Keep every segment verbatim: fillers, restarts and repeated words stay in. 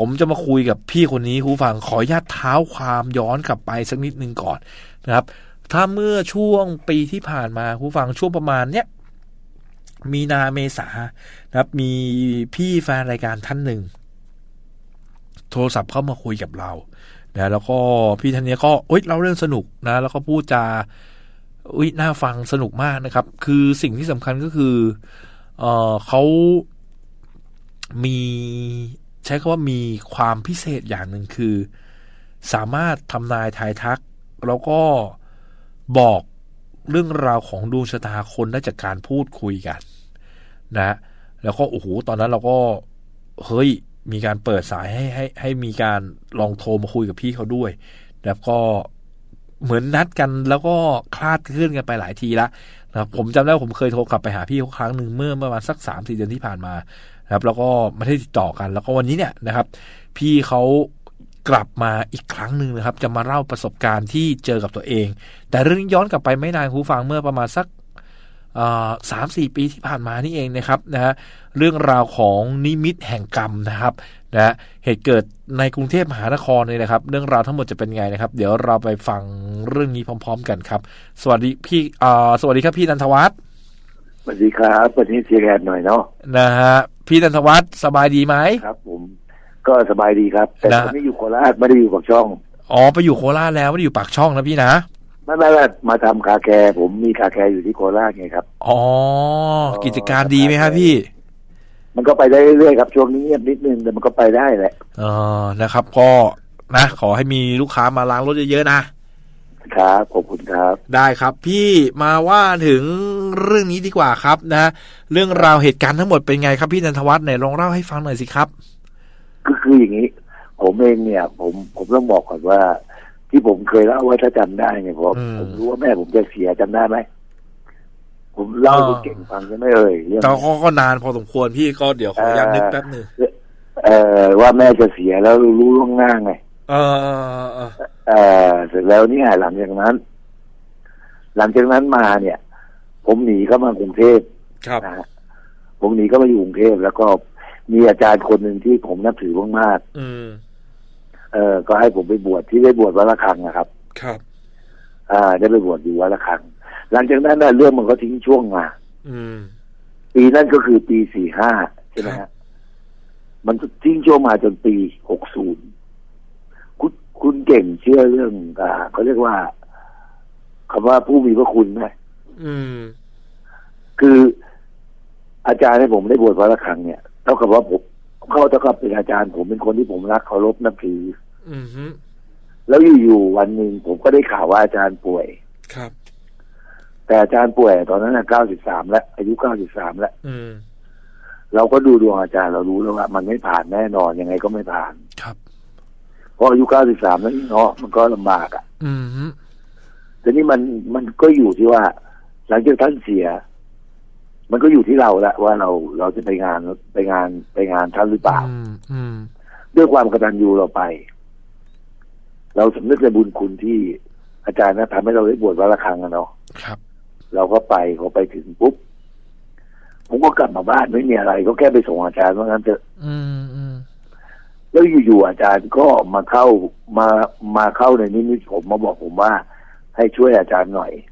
ผมจะมาคุยกับพี่คนนี้คุณฟังขออนุญาตเท้าความย้อนกลับไปสักนิดนึงก่อนนะครับถ้าเมื่อช่วงปีที่ผ่านมาคุณฟังช่วงประมาณเนี้ยมีนาเมษานะครับมีพี่แฟนรายการท่านหนึ่งโทรศัพท์เข้ามาคุยกับเรานะแล้วก็พี่ท่านนี้ก็เอ้ยเล่าเรื่องสนุกนะแล้วก็พูดจาอุ้ยน่าฟังสนุกมากนะครับคือสิ่งที่สำคัญก็คือเออเขามีใช้คำว่ามีความพิเศษอย่างหนึ่งคือสามารถทำนายทายทักแล้วก็บอกเรื่องราวของดวงชะตาคนได้จากการพูดคุยกันนะแล้วก็โอ้โหตอนนั้นเราก็เฮ้ยมีการเปิดสายให้ให้ให้มีการลองโทรมาคุยกับพี่เขาด้วยแล้วก็เหมือนนัดกันแล้วก็คลาดเคลื่อนกันไปหลายทีละนะครับผมจำได้ว่าผมเคยโทรกลับไปหาพี่เขาครั้งหนึ่งเมื่อประมาณสัก สามสี่ เดือนที่ผ่านมานะครับแล้วก็ไม่ได้ติดต่อกันแล้วก็วันนี้เนี่ยนะครับพี่เขากลับมาอีกครั้งหนึ่งนะครับจะมาเล่าประสบการณ์ที่เจอกับตัวเองแต่เรื่องย้อนกลับไปไม่นานคุณฟังเมื่อประมาณสักสามสี่ปีที่ผ่านมานี่เองนะครับนะฮะเรื่องราวของนิมิตแห่งกรรมนะครับนะเหตุเกิดในกรุงเทพมหานครเลยนะครับเรื่องราวทั้งหมดจะเป็นไงนะครับเดี๋ยวเราไปฟังเรื่องนี้พร้อมๆกันครับสวัสดีพี่อ่าสวัสดีครับพี่นันทวัฒน์สวัสดีครับวันนี้เชียร์แอนหน่อยเนาะนะฮะพี่นันทวัฒน์สบายดีไหมครับผมก็สบายดีครับแต่ตอนนี้อยู่โคราชไม่ได้อยู่ปากช่องอ๋อไปอยู่โคราชแล้วไม่ได้อยู่ปากช่องนะพี่นะไม่ไม่ไม่มาทำคาแคร์ผมมีคาแคร์อยู่ที่โคราชไงครับอ๋อกิจการดีไหมครับพี่มันก็ไปได้เรื่อยๆครับช่วงนี้เงียบนิดนึงแต่มันก็ไปได้แหละอ๋อนะครับก็นะขอให้มีลูกค้ามาล้างรถเยอะๆนะครับขอบคุณครับได้ครับพี่มาว่าถึงเรื่องนี้ดีกว่าครับนะเรื่องราวเหตุการณ์ทั้งหมดเป็นไงครับพี่นันทวัฒน์ไหนลองเล่าให้ฟังหน่อยสิครับก็คืออย่างนี้ผมเองเนี่ยผมผมต้องบอกก่อนว่าที่ผมเคยเล่าไว้ถ้าจำได้เนี่ยผมผมรู้ว่าแม่ผมจะเสียจำได้ไหมผมเล่าให้เก่งฟังใช่ไหมเอ่ยแต่ก็นานพอสมควรพี่ก็เดี๋ยวขอย้ำนึกแป๊บนึงเอ่อว่าแม่จะเสียแล้วรู้ล่วงหน้าไงเออเออเออเสร็จแล้วเนี่ยหลังจากนั้นหลังจากนั้นมาเนี่ยผมหนีเข้ามากรุงเทพนะฮะผมหนีเข้ามาอยู่กรุงเทพแล้วก็มีอาจารย์คนหนึ่งที่ผมนับถือมากๆอืมเออก็ให้ผมไปบวชที่ได้บวชวัดละฆังนะครับครับอ่าได้ไปบวชอยู่วัดละฆังหลังจากนั้นน่ะเรื่องมันก็ทิ้งช่วงมาอืมปีนั้นก็คือปีสี่ห้าใช่ไหมฮะมันทิ้งช่วงมาจนปีหกศูนย์คุณคุณเก่งเชื่อเรื่องอ่าเขาเรียกว่าคำว่าผู้มีพระคุณไหมอืมคืออาจารย์ให้ผมได้บวชวัดละฆังเนี่ยเท่ากับว่าผมเขาเท่ากับเป็นอาจารย์ผมเป็นคนที่ผมรักเคารพนับถืออือฮึแล้วอยู่ๆวันหนึ่งผมก็ได้ข่าวว่าอาจารย์ป่วยครับแต่อาจารย์ป่วยตอนนั้นน่ะเก้าสิบสามแล้วอายุเก้าสิบสามแล้วอืมเราก็ดูดวงอาจารย์เรารู้แล้วว่ามันไม่ผ่านแน่นอนยังไงก็ไม่ผ่านครับเพราะอายุเก้าสิบสามแล้วเนาะมันก็ลำบากอ่ะอือฮึแต่นี่มันมันก็อยู่ที่ว่าหลังจากท่านเสียมันก็อยู่ที่เราละว่าเราเราจะไปงานไปงานไปงานท่านหรือเปล่าด้วยความกตัญญูเราไปเราสำนึกในบุญคุณที่อาจารย์นะทำให้เราได้บวชวัดละฆังกันเนาะครับเราก็ไปพอไปถึงปุ๊บผมก็กลับมาบ้านไม่มีอะไรก็แค่ไปส่งอาจารย์ว่างั้นเถอะแล้วอยู่ๆอาจารย์ก็มาเข้ามามาเข้าในนิมิตผมมาบอกผมว่าให้ช่วยอาจารย์หน่อย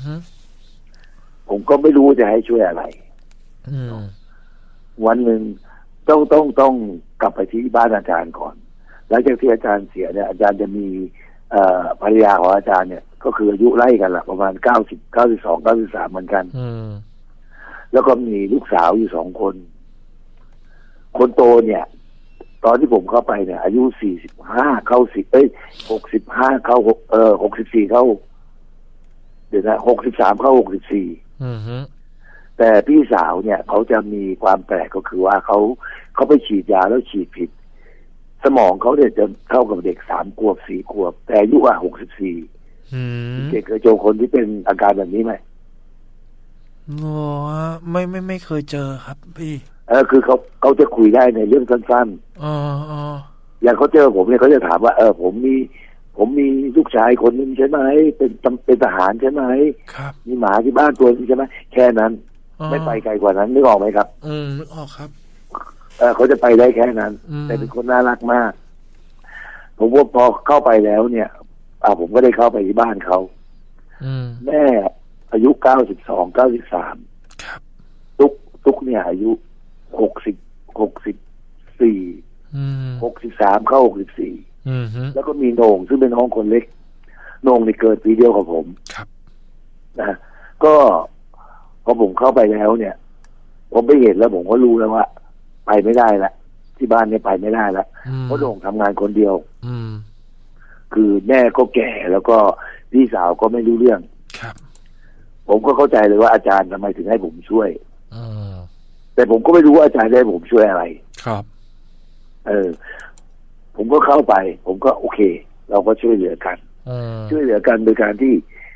ผมก็ไม่รู้จะให้ช่วยอะไรวันหนึ่งต้องต้องต้องกลับไปที่บ้านอาจารย์ก่อนหลังจากที่อาจารย์เสียเนี่ยอาจารย์จะมีภรรยาของอาจารย์เนี่ยก็คืออายุไล่กันละประมาณเก้าสิบเก้าสิบสองเก้าสิบสามเหมือนกันแล้วก็มีลูกสาวอยู่สองคนคนโตเนี่ยตอนที่ผมเข้าไปเนี่ยอายุสี่สิบห้าเข้าสิบเอ้ยหกสิบห้าเข้าเอ่อหกสิบสี่เข้าเดี๋ยวนะหกสิบสามเข้าหกสิบสี่แต่พี่สาวเนี่ยเขาจะมีความแปลกก็คือว่าเขาเขาไปฉีดยาแล้วฉีดผิดสมองเขาเนี่ยจะเท่ากับเด็กสามขวบสี่ขวบแต่อายุอ่ะหกสิบสี่เด็กเคยเจอคนที่เป็นอาการแบบนี้ไหมอ๋อไม่ไม่ไม่เคยเจอครับพี่เออคือเขาเขาจะคุยได้ในเรื่องสั้นๆอ๋ออ๋ออย่างเขาเจอผมเนี่ยเขาจะถามว่าเออผมมีผมมีลูกชายคนนึงใช่ไหมเป็นเป็นทหารใช่ไหมครับมีหมาที่บ้านตัวนึงใช่ไหมแค่นั้นไม่ไปไกลกว่านั้นนึกออกไหมครับอืมนึกออกครับเออเขาจะไปได้แค่นั้นแต่เป็นคนน่ารักมากผมว่าพอเข้าไปแล้วเนี่ยอ่าผมก็ได้เข้าไปที่บ้านเขาแม่อายุเก้าสิบสองเก้าสิบสามตุ๊กตุ๊กเนี่ยอายุหกสิบหกสิบสี่หกสิบสามเข้าหกสิบสี่แล้วก็มีโหน่งซึ่งเป็นน้องคนเล็กโหน่งในเกิดปีเดียวกับผมนะก็พอผมเข้าไปแล้วเนี่ยผมไปเห็นแล้วผมก็รู้แล้วว่าไปไม่ได้ละที่บ้านเนี่ยไปไม่ได้ละเพราะโหน่งทำงานคนเดียวคือแม่ก็แก่แล้วก็พี่สาวก็ไม่รู้เรื่องผมก็เข้าใจเลยว่าอาจารย์ทำไมถึงให้ผมช่วยแต่ผมก็ไม่รู้ว่าอาจารย์ได้ผมช่วยอะไรครับเออผมก็เข้าไปผมก็โอเคเราก็ช่วยเหลือกันช่วยเหลือกันโดยการที่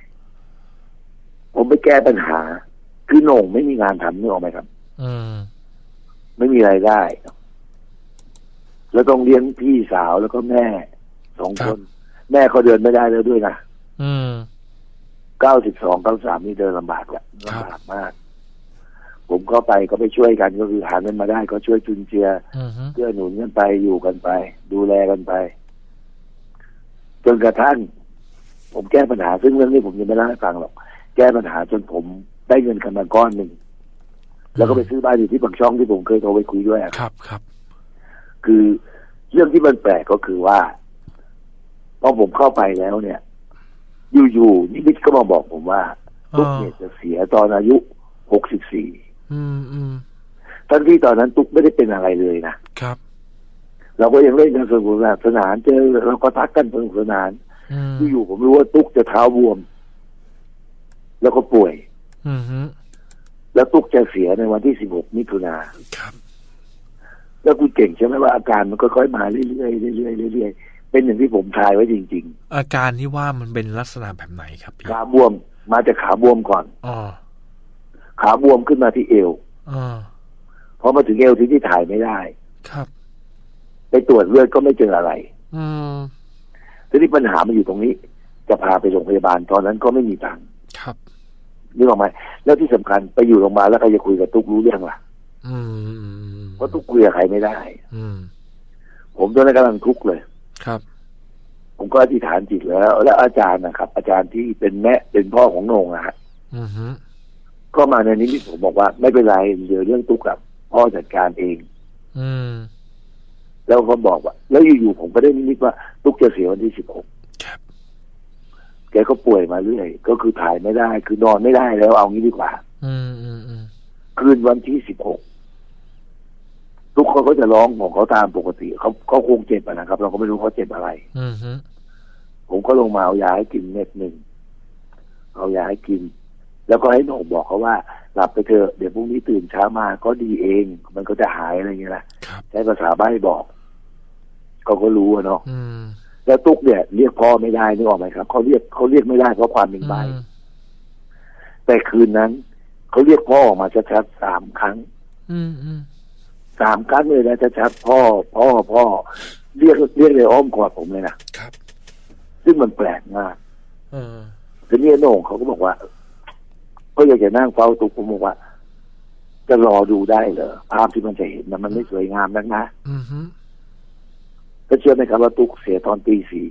ผมไปแก้ปัญหาคือโหน่งไม่มีงานทำนึกออกไหมครับไม่มีรายได้แล้วต้องเลี้ยงพี่สาวแล้วก็แม่สองคนแม่เขาเดินไม่ได้แล้วด้วยนะเก้าสิบสองเก้าสามนี่เดินลำบากแหละลำบากมากผมก็ไปก็ไปช่วยกันก็คือหาเงินมาได้ก็ช่วยจุนเจือเกื้อหนุนกันไปอยู่กันไปดูแลกันไปจนกระทั่งผมแก้ปัญหาซึ่งเรื่องนี้ผมยังไม่เล่าให้ฟังหรอกแก้ปัญหาจนผมได้เงินกันมาก้อนหนึ่งแล้วก็ไปซื้อบ้านอยู่ที่ปากช่องที่ผมเคยโทรไปคุยด้วยครับครับคือเรื่องที่มันแปลกก็คือว่าพอผมเข้าไปแล้วเนี่ยอยู่ๆนิมิตก็มาบอกผมว่าตุ๊กเนี่ยจะเสียตอนอายุหกสิบสี่ทั้งที่ตอนนั้นตุ๊กไม่ได้เป็นอะไรเลยนะครับเราก็ยังเล่นกันสนุกสนานเจอเราก็ทักกันสนุกสนานอยู่ๆผมรู้ว่าตุ๊กจะเท้าบวมแล้วก็ป่วยแล้วตุ๊กจะเสียในวันที่สิบหกมิถุนาแล้วคุณเก่งใช่ไหมว่าอาการมันก็ค่อยมาเรื่อยๆเรื่อยๆเรื่อยๆเป็นอย่างที่ผมทายไว้จริงๆอาการที่ว่ามันเป็นลักษณะแบบไหนครับขาบวมมาจากขาบวมก่อนอ๋อขาบวมขึ้นมาที่เอวอ๋อพอมาถึงเอวที่ที่ถ่ายไม่ได้ครับไปตรวจเลือดก็ไม่เจออะไรอืมทีนี้ปัญหามันอยู่ตรงนี้จะพาไปโรงพยาบาลตอนนั้นก็ไม่มีตังค์ครับนึกออกไหมแล้วที่สำคัญไปอยู่โรงพยาบาลแล้วใครจะคุยกับตุ๊กรู้เรื่องล่ะอืมเพราะตุ๊กคุยกับใครไม่ได้อืมผมตอนนั้นกำลังทุกข์เลยครับผมก็อธิษฐานจิตแล้วแล้วอาจารย์นะครับอาจารย์ที่เป็นแม่เป็นพ่อของโหน่งนะฮะก็มาในนี้ผมบอกว่าไม่เป็นไรเดี๋ยวเรื่องตุ๊กกับพ่อจัดการเองอืมแล้วเขาบอกว่าแล้วอยู่ๆผมก็ได้นิมิตว่าตุ๊กจะเสียวันที่สิบหกแกก็ป่วยมาเรื่อยก็คือถ่ายไม่ได้คือนอนไม่ได้แล้วเอางี้ดีกว่าอืมอืมอืมคืนวันที่สิบหกทุกคนก็จะร้องของเขาตามปกติเขาเขาคงเจ็บนะครับเราก็ไม่รู้เขาเจ็บอะไรอืมผมก็ลงมาเอายาให้กินเม็ดหนึ่งเอายาให้กินแล้วก็ให้โหน่งบอกเขาว่าหลับไปเถอะเดี๋ยวพรุ่งนี้ตื่นเช้ามาก็ดีเองมันก็จะหายอะไรอย่างเงี้ยแหละใช้ภาษาใบ้บอกเขาก็รู้เนาะแล้วตุ๊กเนี่ยเรียกพ่อไม่ได้นึกออกไหมครับเขาเรียกเขาเรียกไม่ได้เพราะความเป็นใบ้แต่คืนนั้นเขาเรียกพ่อออกมาชัดๆสามครั้งสามครั้งเลยนะชัดๆพ่อพ่อพ่อเรียกเรียกเลยอ้อมกอดผมเลยนะครับซึ่งมันแปลกมากทีนี้โหน่งเขาก็บอกว่าก็อยากจะนั่งเฝ้าตุ๊กผมบอกว่าจะรอดูได้เหรอภาพที่มันจะเห็นมันไม่สวยงามนักนะก็เชื่อไหมครับว่าตุ๊กเสียตอนตีสี่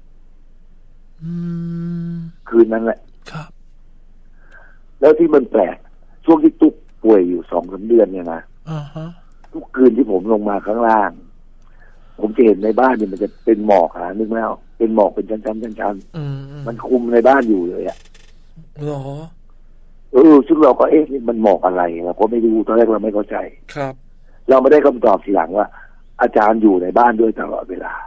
คืนนั้นแหละครับแล้วที่มันแปลกช่วงที่ตุ๊กป่วยอยู่สองสามเดือนเนี่ยนะทุกคืนที่ผมลงมาข้างล่างผมจะเห็นในบ้านเนี่ยมันจะเป็นหมอกหานึกแล้วเป็นหมอกเป็นชั้นๆชั้นๆมันคุมในบ้านอยู่เลยอ่ะหรอเออซึ่งเราก็เอ๊ะนี่มันหมอกอะไรเราก็ไม่รู้ตอนแรกเราไม่เข้าใจครับเราไม่ได้คำตอบทีหลังว่าอาจารย์อยู่ในบ้านด้วยตลอดเวลา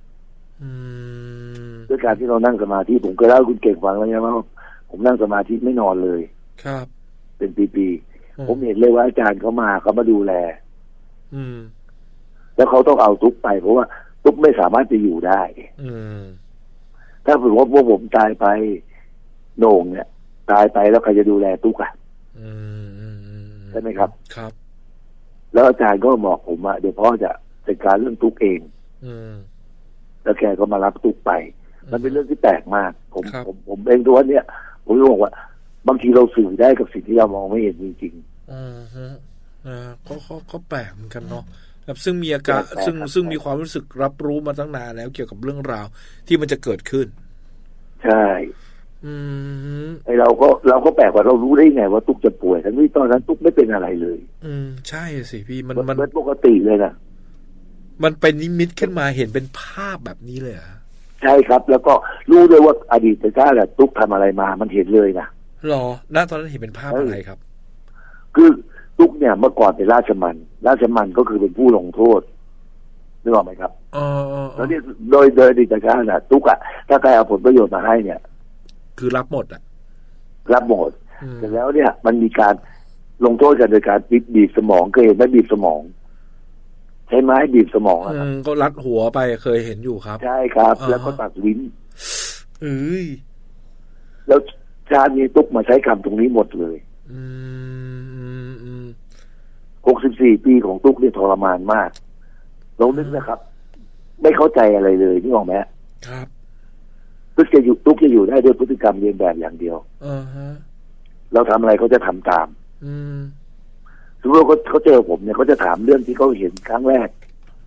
ด้วยการที่เรานั่งสมาธิผมเคยเล่าให้คุณเก่งฟังแล้วใช่ไหมว่าผมนั่งสมาธิไม่นอนเลยครับเป็นปีๆผมเห็นเลยว่าอาจารย์เขามาเขามาดูแลอืมแล้วเขาต้องเอาตุ๊กไปเพราะว่าตุ๊กไม่สามารถจะอยู่ได้อืมถ้าสมมติว่าผมตายไปโหน่งเนี่ยตายไปแล้วใครจะดูแลตุ๊กอ่ะใช่ไหมครับครับแล้วอาจารย์ก็บอกผมว่าเดี๋ยวพ่อจะจัดการเรื่องตุ๊กเองอืมแล้วแกก็มารับตุ๊กไปมันเป็นเรื่องที่แปลกมากผมผมผมเองตัวเนี้ยผมบอกว่าบางทีเราสื่อได้กับสิ่งที่เรามองไม่เห็นจริงๆอือฮะอ่าก็ก็ก็แปลกเหมือนกันเนาะครับซึ่งมีอาการซึ่งซึ่งมีความรู้สึกรับรู้มาตั้งนานแล้วเกี่ยวกับเรื่องราวที่มันจะเกิดขึ้นใช่อืมไอเราก็เราก็แปลกว่าเรารู้ได้ไงว่าตุ๊กจะป่วยทั้งที่ตอนนั้นตุ๊กไม่เป็นอะไรเลยอืมใช่สิพี่มันมันปกติเลยนะมันเป็นนิมิตขึ้นมาเห็นเป็นภาพแบบนี้เลยอ่ะใช่ครับแล้วก็รู้เลยว่าอดีตชาติตุ๊กทำอะไรมามันเห็นเลยนะหรอณตอนนั้นเห็นเป็นภาพอะไรครับคือตุ๊กเนี่ยเมื่อก่อนเป็นราชมันราชมันก็คือเป็นผู้ลงโทษนึกออกไหมครับอ๋อแล้วนี่โดยโดยอดีตชาติน่ะตุ๊กอะถ้าใครเอาผลประโยชน์มาให้เนี่ยคือรับหมดอ่ะรับหมดแต่แล้วเนี่ยมันมีการลงโทษกันโดยการบีบบีบสมองเคยเห็นไหมบีบสมองใช้ไม้บีบสมองอะครับก็รัดหัวไปเคยเห็นอยู่ครับใช่ครับแล้วก็ตัดลิ้นเอ้ยแล้วชาตินี้ตุ๊กมาใช้คำตรงนี้หมดเลยอืมหกสิบสี่ปีของตุ๊กเนี่ยทรมานมากลองนึกนะครับไม่เข้าใจอะไรเลยนี่มองไหมครับตุ๊กจะอยู่ตุ๊กจะอยู่ได้ด้วยพฤติกรรมเรียนแบบอย่างเดียวอ่าฮะเราทำอะไรเขาจะทำตามอืมสมมติว่าเขาเขาเจอผมเนี่ยเขาจะถามเรื่องที่เขาเห็นครั้งแรก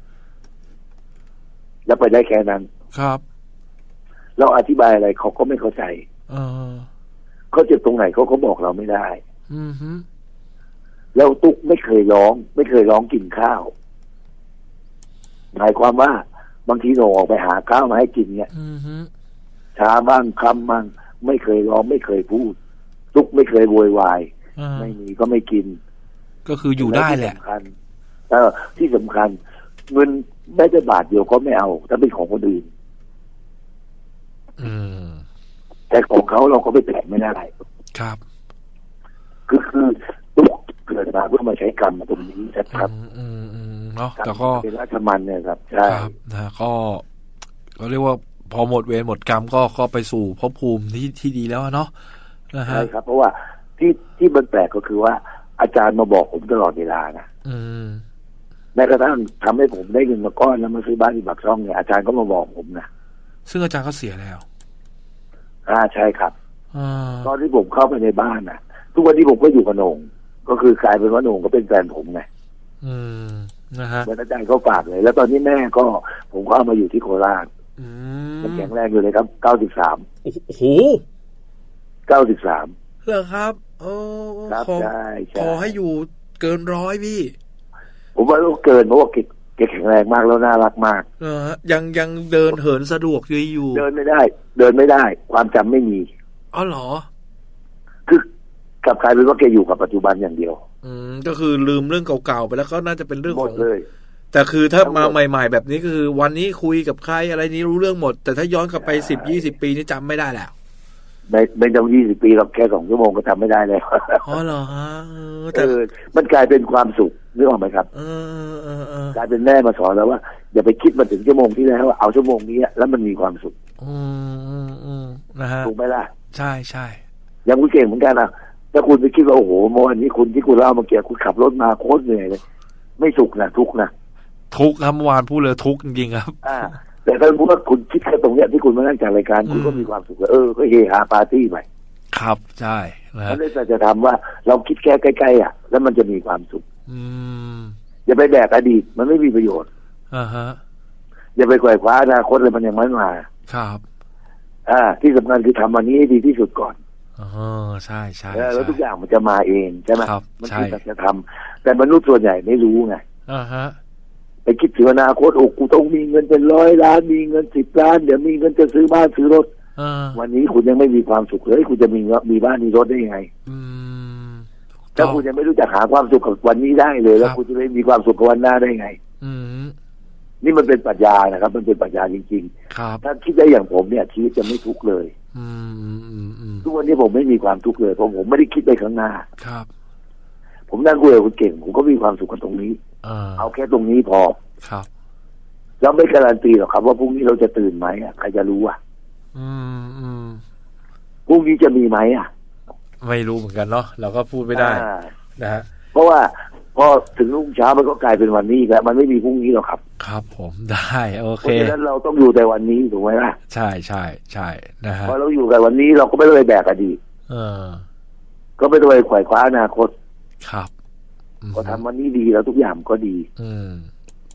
แล้วไปได้แค่นั้นครับเราอธิบายอะไรเขาก็ไม่เข้าใจเออเขาเจ็บตรงไหนเขาก็บอกเราไม่ได้อือฮึแล้วตุ๊กไม่เคยร้องไม่เคยร้องกินข้าวหมายความว่าบางทีหนูออกไปหาข้าวมาให้กินเนี่ยช้าบ้างคำบ้างไม่เคยร้องไม่เคยพูดตุ๊กไม่เคยโวยวายไม่มีก็ไม่กินก็คืออยู่ได้แหละที่สำคัญเออที่สำคัญเงินแม้แต่บาทเดียวก็ไม่เอาถ้าเป็นของคนอื่นแต่ของเขาเราก็ไม่แตะไม่ได้ครับคือคือตุ๊กเกิดมาเพื่อมาใช้กรรมตรงนี้ชัดๆเนาะแต่ก็เป็นราชมันเนี่ยครับใช่ครับนะก็ก็เรียกว่าพอหมดเวรหมดกรรมก็ก็ไปสู่ภพภูมิที่ที่ดีแล้วเนาะนะฮะใช่ครับเพราะว่าที่ที่มันแปลกก็คือว่าอาจารย์มาบอกผมตลอดเวลานะแม้กระทั่งทำให้ผมได้เงินมาก้อนแล้วมาซื้อบ้านที่ปากช่องเนี่ยอาจารย์ก็มาบอกผมนะซึ่งอาจารย์ก็เสียแล้วอ่าใช่ครับตอนที่ผมเข้าไปในบ้านน่ะทุกวันนี้ผมก็อยู่กับโหน่งก็คือกลายเป็นว่าโหน่งก็เป็นแฟนผมไงอืมนะฮะเหมือนอาจารย์เขาฝากเลยแล้วตอนนี้แม่ก็ผมก็เอามาอยู่ที่โคราชมันแข็งแรงอยู่เลยครับเก้าสิบสามโอ้โหเก้าสิบสามเหรอครับโอ้ครับใช่ขอให้อยู่เกินร้อยพี่ผมว่าต้องเกินเพราะว่าแกแข็งแรงมากแล้วน่ารักมากเออยังยังเดินเหินสะดวกอยู่เดินไม่ได้เดินไม่ได้ความจำไม่มีอ๋อเหรอคือกลับกลายเป็นว่าแกอยู่กับปัจจุบันอย่างเดียวอืมก็คือลืมเรื่องเก่าๆไปแล้วก็น่าจะเป็นเรื่องของหมดเลยแต่คือถ้ามาใหม่ๆแบบนี้ก็คือวันนี้คุยกับใครอะไรนี้รู้เรื่องหมดแต่ถ้าย้อนกลับไปสิบยี่สิบปีนี่จำไม่ได้แล้วไม่ไม่ต้องยี่สิบปีหรอกแค่สองชั่วโมงก็จำไม่ได้แล้วอ๋อเหรอฮะแต่มันกลายเป็นความสุขนึกออกไหมครับเออเออเออกลายเป็นแม่มาสอนแล้วว่าอย่าไปคิดมาถึงชั่วโมงที่แล้วเอาชั่วโมงนี้แล้วมันมีความสุขอืมอืมนะฮะถูกไหมล่ะใช่ใช่ยังคุณเก่งเหมือนกันนะถ้าคุณไปคิดว่าโอ้โหเมื่อวานนี้คุณที่คุณเล่าเมื่อกี้คุณขับรถมาโคตรเหนื่อยเลยไม่สุขนะทุกนะทุกครับเมื่อวานพูดเลยทุกจริงๆครับอ่าแต่ถ้าพูดว่าคุณคิดแค่ตรงเนี้ยที่คุณมานั่งจัดรายการคุณก็มีความสุขเออก็เฮฮาปาร์ตี้ไปครับใช่แล้วนี่จะทำว่าเราคิดแค่ใกล้ๆอ่ะแล้วมันจะมีความสุขอืมอย่าไปแบกอดีตมันไม่มีประโยชน์อ่าฮะอย่าไปไขว่คว้าอนาคตเลยมันยังไม่มาครับอ่าที่สำคัญคือทำวันนี้ให้ดีที่สุดก่อนอ๋อใช่ใช่แล้วทุกอย่างมันจะมาเองใช่ไหมมันคือจะทำแต่มนุษย์ส่วนใหญ่ไม่รู้ไงอ่าฮะไปคิดถึงอนาคตโอ้กูต้องมีเงินเป็นร้อยล้านมีเงินสิบล้านเดี๋ยวมีเงินจะซื้อบ้านซื้อรถวันนี้คุณยังไม่มีความสุขเลยคุณจะมีมีบ้านมีรถได้ยังไงถ้าคุณยังไม่รู้จักหาความสุขกับวันนี้ได้เลยแล้วคุณจะไม่มีความสุขกับวันหน้าได้ไงนี่มันเป็นปรัชญานะครับมันเป็นปรัชญาจริงๆถ้าคิดได้อย่างผมเนี่ยชีวิตจะไม่ทุกข์เลยทุกวันนี้ผมไม่มีความทุกข์เลยเพราะผมไม่ได้คิดไปข้างหน้าครับผมนั่งคุยกับคุณเก่งผมก็มีความสุขกับตรงนี้เอาแค่ตรงนี้พอครับเราไม่การันตีหรอกครับว่าพรุ่งนี้เราจะตื่นไหมอ่ะใครจะรู้อ่ะอืมอืมพรุ่งนี้จะมีไหมอ่ะไม่รู้เหมือนกันเนาะเราก็พูดไม่ได้นะฮะเพราะว่าพอถึงรุ่งเช้ามันก็กลายเป็นวันนี้แล้วมันไม่มีพรุ่งนี้หรอกครับครับผมได้โอเคเพราะฉะนั้นเราต้องอยู่แต่วันนี้ถูกไหมล่ะใช่ใช่ใช่นะฮะพอเราอยู่แต่วันนี้เราก็ไม่ต้องไปแบกอดีตเออก็ไม่ต้องไปไขว่คว้าอนาคตครับพอทำวันนี้ดีแล้วทุกอย่างก็ดีอืม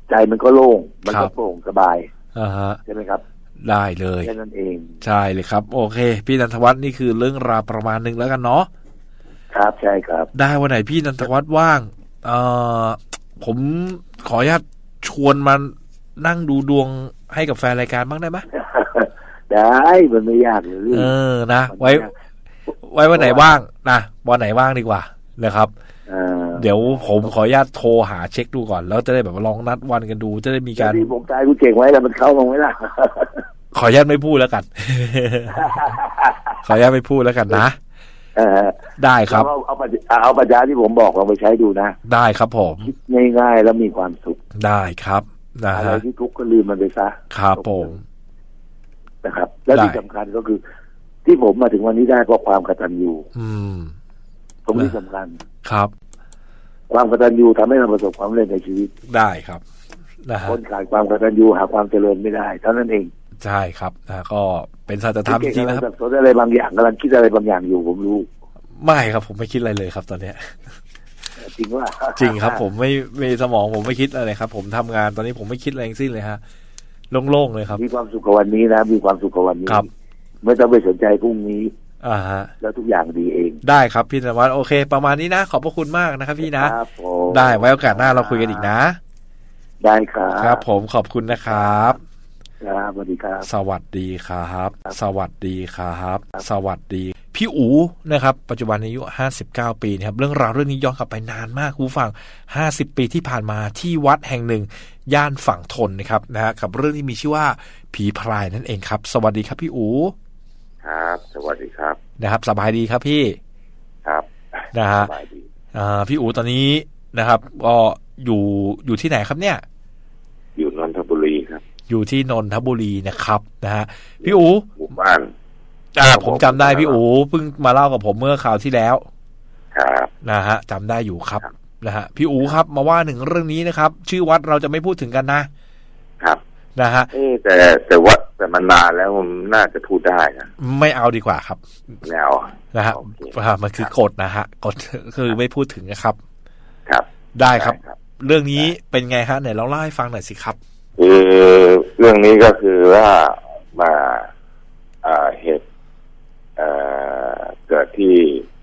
ใจมันก็โล่งมันก็โปร่งสบายอ่าฮะใช่ไหมครับได้เลยแค่นั้นเองใช่เลยครับโอเคพี่นันทวัฒน์นี่คือเรื่องราวประมาณนึงแล้วกันเนาะครับใช่ครับได้วันไหนพี่นันทวัฒน์ว่างเอ่อผมขออนุญาตชวนมานั่งดูดวงให้กับแฟนรายการบ้างได้ไหมได้มันไม่ยากเลยเออนะไว้ไว้วันไหนว่างนะวันไหนว่างดีกว่านะครับเดี๋ยวผมขออนุญาตโทรหาเช็คดูก่อนแล้วจะได้แบบลองนัดวันกันดูจะได้มีการที่ผมตายกูเก่งไว้แล้วมันเข้ามาไหมล่ะขออนุญาตไม่พูดแล้วกัน ขออนุญาตไม่พูดแล้วกันนะได้ครับเอาเอาเอาปัญญาที่ผมบอกลองไปใช้ดูนะได้ครับผมคิดง่ายๆแล้วมีความสุขได้ครับนะอะไรที่ทุกข์ก็ลืมมันไปซะครับผมนะครับและที่สำคัญก็คือที่ผมมาถึงวันนี้ได้เพราะความกตัญญูอืมตรงนี้สำคัญครับความกตัญญูทำให้เราประสบความสำเร็จในชีวิตได้ครับนะฮะคนขาดความกตัญญูหาความเจริญไม่ได้เท่านั้นเองใช่ครับนะก็เป็นสัจธรรมจริงๆนะครับสนอะไรบางอย่างกำลังคิดอะไรบางอย่างอยู่ผมรู้ไม่ครับผมไม่คิดอะไรเลยครับตอนเนี้ยจริงว่าจริงครับผมไม่มีสมองผมไม่คิดอะไรครับผมทำงานตอนนี้ผมไม่คิดอะไรทั้งสิ้นเลยฮะโล่งๆเลยครับมีความสุขกับวันนี้นะมีความสุขกับวันนี้ครับไม่ต้องไปสนใจพรุ่งนี้อ่าฮะแล้วทุกอย่างดีเองได้ครับพี่ธนวัฒน์โอเคประมาณนี้นะขอบพระคุณมากนะครับพี่นะครับได้ไว้โอกาสหน้าเราคุยกันอีกนะได้ครับครับผมขอบคุณนะครับครับสวัสดีครับสวัสดีครับสวัสดีครับสวัสดีพี่อู๋นะครับปัจจุบันอายุห้าสิบเก้าปีนะครับเรื่องราวเรื่องนี้ย้อนกลับไปนานมากคุณผู้ฟังห้าสิบปีที่ผ่านมาที่วัดแห่งหนึ่งย่านฝั่งทนนะครับนะฮะกับเรื่องที่มีชื่อว่าผีพรายนั่นเองครับสวัสดีครับพี่อู๋ครับสวัสดีครับนะครับสบายดีครับพี่ครับนะฮะสบายดีอ่าพี่อู๋ตอนนี้นะครับก็อยู่อยู่ที่ไหนครับเนี่ยอยู่นนทบุรีครับอยู่ที่นนทบุรีนะครับนะฮะพี่อู๋หมู่บ้านอ่าผมจำได้พี่อู๋เพิ่งมาเล่ากับผมเมื่อคราวที่แล้วครับนะฮะจำได้อยู่ครับนะฮะพี่อู๋ครับมาว่าหนึ่งเรื่องนี้นะครับชื่อวัดเราจะไม่พูดถึงกันนะครับนะฮะแต่แต่ว่าแต่มันนานแล้วมันน่าจะพูดได้นะไม่เอาดีกว่าครับไม่เอานะฮะมันคือกฎนะฮะกฎคือไม่พูดถึงนะครับครับได้ครับเรื่องนี้เป็นไงฮะไหนลองเล่าให้ฟังหน่อยสิครับคือเรื่องนี้ก็คือว่ามาเหตุเกิดที่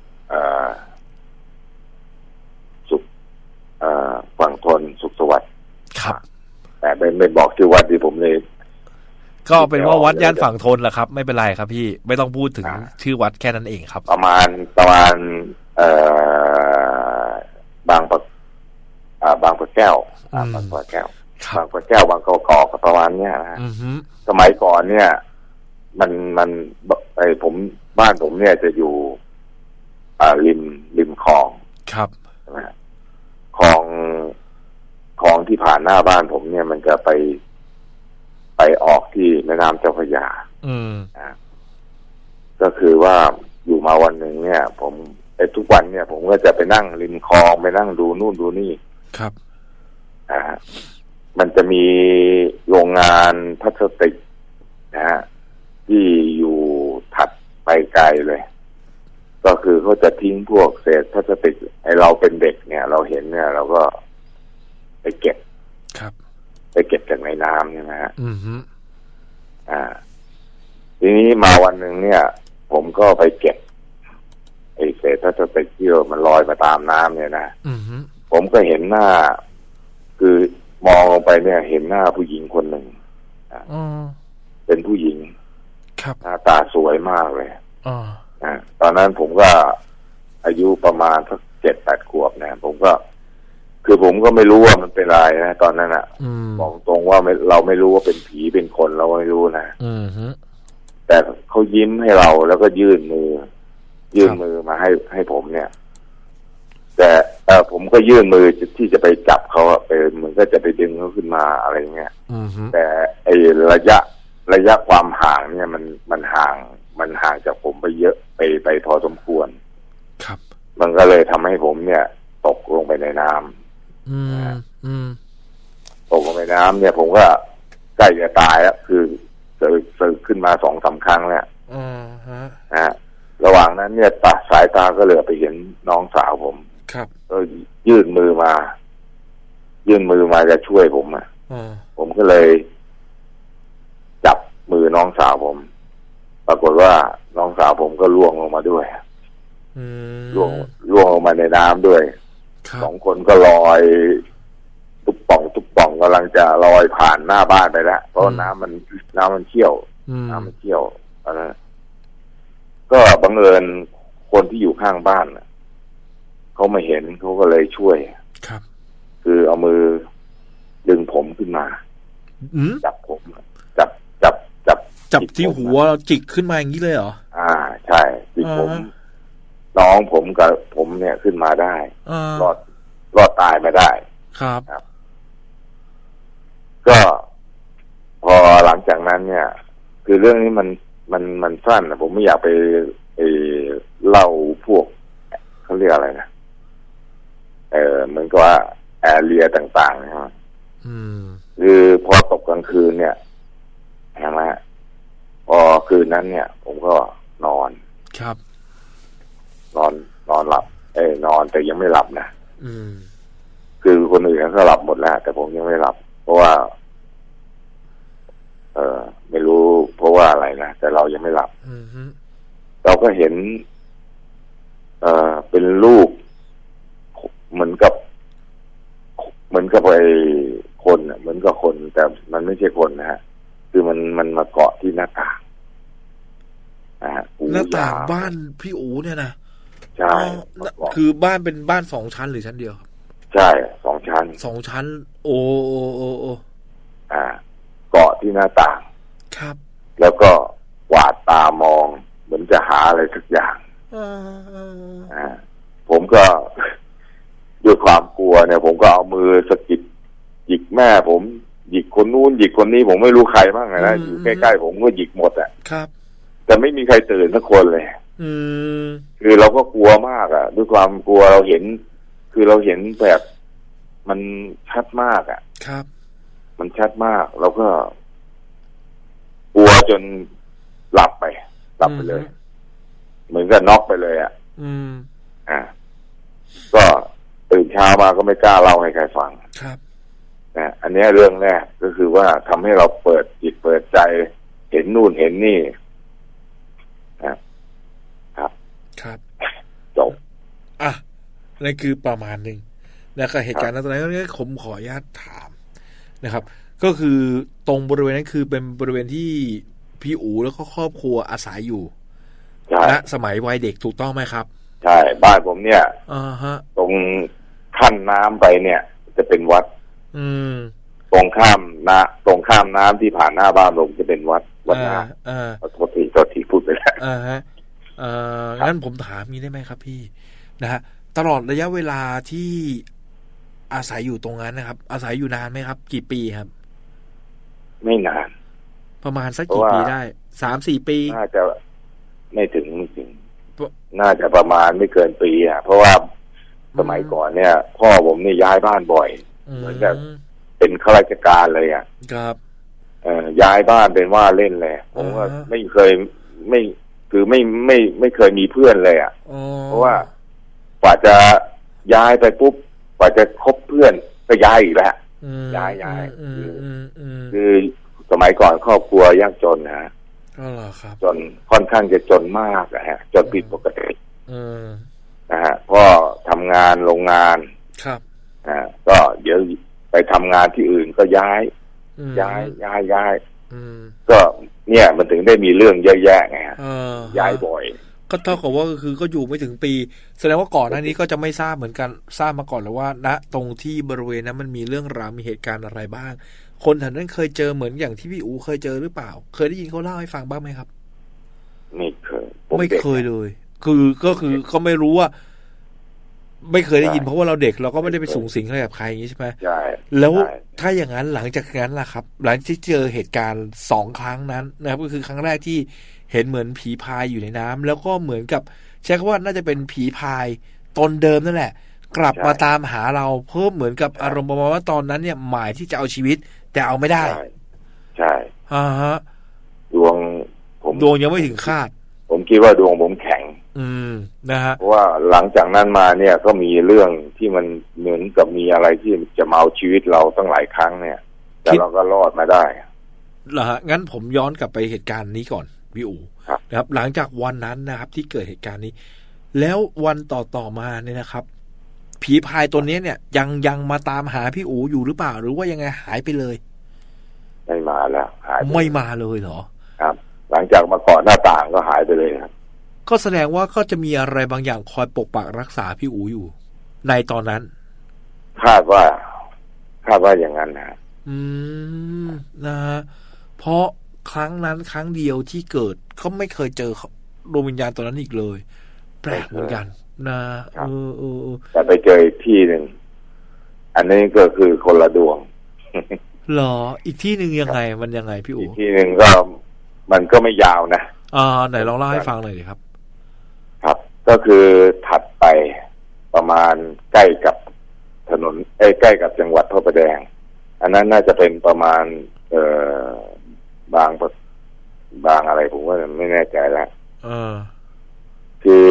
สุขฝั่งทนสุขสวัสดิ์ครับแต่ไม่ไม่บอกชื่อวัดที่ผมเลยก็เป็นว่าวัดย่านฝั่งทนแหละครับไม่เป็นไรครับพี่ไม่ต้องพูดถึงชื่อวัดแค่นั้นเองครับประมาณประมาณบางปะบางปะแก้วบางปะแก้วบางปะแก้วบางกอกอกประมาณเนี้ยนะสมัยก่อนเนี่ยมันมันไอผมบ้านผมเนี่ยจะอยู่อ่าริมริมคลองครับนะคลองคลองที่ผ่านหน้าบ้านผมเนี่ยมันจะไปไปออกที่แม่น้ำเจ้าพระยาอืมอ่าก็คือว่าอยู่มาวันหนึ่งเนี่ย ผมไอทุกวันเนี่ยผมก็จะไปนั่งริมคลองไปนั่งดูนู่นดูนี่ครับอ่ามันจะมีโรงงานพลาสติกนะฮะที่อยู่ถัดไปไกลเลยก็คือเขาจะทิ้งพวกเศษพลาสติกไอเราเป็นเด็กเนี่ยเราเห็นเนี่ยเราก็ไปเก็บครับไปเก็บจากในน้ำใช่ไหมฮะอือฮึอ่าทีนี้มาวันหนึ่งเนี่ย ผมก็ไปเก็บไอเศษพลาสติกที่มันลอยมาตามน้ำเนี่ยนะอือฮึผมก็เห็นหน้าคือมองลงไปเนี่ยเห็นหน้าผู้หญิงคนหนึ่งอือเป็นผู้หญิงครับหน้าตาสวยมากเลยอ๋ออ่าตอนนั้นผมก็อายุประมาณสักเจ็ดแปดขวบเนี่ยผมก็คือผมก็ไม่รู้ว่ามันเป็นอะไรนะตอนนั้นอ่ะบอกตรงว่าเราไม่รู้ว่าเป็นผีเป็นคนเราไม่รู้นะอือฮึแต่เขายิ้มให้เราแล้วก็ยื่นมือยื่นมือมาให้ให้ผมเนี่ยแต่เออผมก็ยื่นมือที่จะไปจับเขาไปมันก็จะไปดึงเขาขึ้นมาอะไรเงี้ยแต่ไอ้ระยะระยะความห่างเนี่ยมันมันห่างมันห่างจากผมไปเยอะไปไปพอสมควรครับมันก็เลยทำให้ผมเนี่ยตกลงไปในน้ำอืมอืมตกลงไปน้ำเนี่ยผมก็ใกล้จะตายแล้วคือเจอเจอขึ้นมาสองสามครั้งแล้วอืมฮะนะระหว่างนั้นเนี่ยตาสายตาก็เหลือไปเห็นน้องสาวผมครับก็ยื่นมือมายื่นมือมาจะช่วยผมอ่ะผมก็เลยจับมือน้องสาวผมปรากฏว่าน้องสาวผมก็ล่วงลงมาด้วยล่วงล่วงลงมาในน้ำด้วยสองคนก็ลอยตุ๊บป่องตุ๊บป่องกำลังจะลอยผ่านหน้าบ้านไปแล้วเพราะน้ำมันน้ำมันเชี่ยวน้ำมันเชี่ยวนะก็บังเอิญคนที่อยู่ข้างบ้านเขาไม่เห็นเขาก็เลยช่วยครับคือเอามือดึงผมขึ้นมาจับผมจับจับจับจับที่หัวจิกขึ้นมาอย่างนี้เลยเหรออ่าใช่จิกผมน้องผมกับผมเนี่ยขึ้นมาได้รอดรอดตายมาได้ครับก็พอหลังจากนั้นเนี่ยคือเรื่องนี้มันมันมันสั้นนะผมไม่อยากไปไปเล่าพวกเขาเรียกอะไรนะเออเหมือนกับว่าแอเรียต่างๆนะครับคือพอตกกลางคืนเนี่ยใช่ไหมพอคืนนั้นเนี่ยผมก็นอนครับนอนนอนหลับเอ้ยนอนแต่ยังไม่หลับนะคือคนอื่นก็หลับหมดแล้วแต่ผมยังไม่หลับเพราะว่าเออไม่รู้เพราะว่าอะไรนะแต่เรายังไม่หลับเราก็เห็นเออเป็นรูปเหมือนกับเหมือนกับไอ้คนเหมือนกับคนแต่มันไม่ใช่คนนะฮะคือมันมันมาเกาะที่หน้าต่างนะฮะหน้าต่างบ้านพี่อู๋เนี่ยนะใช่คือบ้านเป็นบ้านสองชั้นหรือชั้นเดียวครับใช่สองชั้นสองชั้นโอ้โอ้โอ้โอ้อ่าเกาะที่หน้าต่างครับแล้วก็กวาดตามองเหมือนจะหาอะไรสักอย่างอ่าผมก็ด้วยความกลัวเนี่ยผมก็เอามือสะกิดหยิกแม่ผมหยิกคนนู้นหยิกคนนี้ผมไม่รู้ใครบ้างนะอยู่ใกล้ๆผมก็หยิกหมดอ่ะครับแต่ไม่มีใครตื่นสักคนเลยอืมคือเราก็กลัวมากอ่ะด้วยความกลัวเราเห็นคือเราเห็นแบบมันชัดมากอ่ะครับมันชัดมากเราก็กลัวจนหลับไปหลับไปเลยเหมือนกับน็อกไปเลยอ่ะอืมอ่าก็ตื่นเช้ามาก็ไม่กล้าเล่าให้ใครฟังครับนะอันนี้เรื่องแรกก็คือว่าทำให้เราเปิดจิตเปิดใจเห็นนู่นเห็นนี่นะครับครับจบอ่ะนั่นคือประมาณหนึ่งนะครับเหตุการณ์นั้นก็ผมขออนุญาตถามนะครับก็คือตรงบริเวณนั้นคือเป็นบริเวณที่พี่อู๋แล้วก็ครอบครัวอาศัยอยู่ณสมัยวัยเด็กถูกต้องไหมครับใช่บ้านผมเนี่ยอ่าฮะตรงขั้นน้ำไปเนี่ยจะเป็นวัดอืมตรงข้ามนะตรงข้ามน้ำที่ผ่านหน้าบ้านผมจะเป็นวัดวัดน้ำอ่าโทษทีโทษทีพูดไปแล้วอ่าฮะเอ่องั้นผมถามนี้ได้ไหมครับพี่นะฮะตลอดระยะเวลาที่อาศัยอยู่ตรงนั้นนะครับอาศัยอยู่นานไหมครับกี่ปีครับไม่นานประมาณสักกี่ปีได้สามสี่ปีน่าจะไม่ถึงไม่ถึงน่าจะประมาณไม่เกินปีอ่ะเพราะว่าสมัยก่อนเนี่ยพ่อผมนี่ย้ายบ้านบ่อยเหมือนกับเป็นข้าราชการเลยอ่ะครับเอ่อย้ายบ้านเป็นว่าเล่นเลยผมก็ไม่เคยไม่คือไม่ไม่ไม่เคยมีเพื่อนเลยอ่ะเพราะว่ากว่าจะย้ายไปปุ๊บกว่าจะคบเพื่อนก็ย้ายอีกแล้วย้ายย้ายคือสมัยก่อนครอบครัวยากจนนะฮะจนค่อนข้างจะจนมากนะฮะจนผิดปกตินะฮะพ่อทำงานโรงงานครับอ่าก็เดี๋ยวไปทำงานที่อื่นก็ย้ายย้ายย้ายย้ายก็เนี่ยมันถึงได้มีเรื่องเยอะแยะไงฮะย้ายบ่อยก็เท่ากับว่าคือก็อยู่ไม่ถึงปีแสดงว่าก่อนหน้านี้ก็จะไม่ทราบเหมือนกันทราบมาก่อนแล้วว่าณตรงที่บริเวณนั้นมันมีเรื่องราวมีเหตุการณ์อะไรบ้างคนแถวนั้นเคยเจอเหมือนอย่างที่พี่อู๋เคยเจอหรือเปล่าเคยได้ยินเขาเล่าให้ฟังบ้างไหมครับไม่เคยไม่เคยเลยคือก็คือก็ไม่รู้ว่าไม่เคยได้ยินเพราะว่าเราเด็กเราก็ไม่ได้ไปสูงสิงอะไรกับใครอย่างนี้ใช่ไหมใช่แล้วถ้าอย่างนั้นหลังจากนั้นล่ะครับหลังที่เจอเหตุการณ์สองครั้งนั้นนะครับก็คือครั้งแรกที่เห็นเหมือนผีพายอยู่ในน้ำแล้วก็เหมือนกับใช้คำว่าน่าจะเป็นผีพายตนเดิมนั่นแหละกลับมาตามหาเราเพิ่มเหมือนกับอารมณ์ประมาณว่าตอนนั้นเนี่ยหมายที่จะเอาชีวิตแต่เอาไม่ได้ใช่อ่าฮะดวงผมดวงยังไม่ถึงคาดผมคิดว่าดวงผมแข็งอืมนะฮะเพราะว่าหลังจากนั้นมาเนี่ยก็มีเรื่องที่มันเหมือนกับมีอะไรที่จะมาเอาชีวิตเราตั้งหลายครั้งเนี่ยแต่เราก็รอดมาได้เหรอฮะงั้นผมย้อนกลับไปเหตุการณ์นี้ก่อนพี่อู๋นะครับหลังจากวันนั้นนะครับที่เกิดเหตุการณ์นี้แล้ววันต่อต่อมาเนี่ยนะครับผีพายตัวนี้เนี่ยยังยังมาตามหาพี่อู๋อยู่หรือเปล่าหรือว่ายังไงหายไปเลยไม่มาแล้วหายไม่มาเลยเหรอครับหลังจากมาเกาะหน้าต่างก็หายไปเลยครับก็แสดงว่าก็จะมีอะไรบางอย่างคอยปกปักรักษาพี่อู๋อยู่ในตอนนั้นคาดว่าคาดว่าอย่างนั้นนะอืมนะฮะเพราะครั้งนั้นครั้งเดียวที่เกิดก็ไม่เคยเจอดวงวิญญาณตัวนั้นอีกเลยแปลกเหมือนกันนะเออเออแต่ไปเจออีกที่หนึ่งอันนี้ก็คือคนละดวงหรออีกที่หนึ่งยังไงมันยังไงพี่อู๋อีกที่หนึ่งก็มันก็ไม่ยาวนะอ่าไหนลองเล่าให้ฟังหน่อยดิครับครับก็คือถัดไปประมาณใกล้กับถนนเอ้ใกล้กับจังหวัดพระประแดงอันนั้นน่าจะเป็นประมาณเอ่อบางบางอะไรผมว่าไม่แน่ใจแล้วเออคือ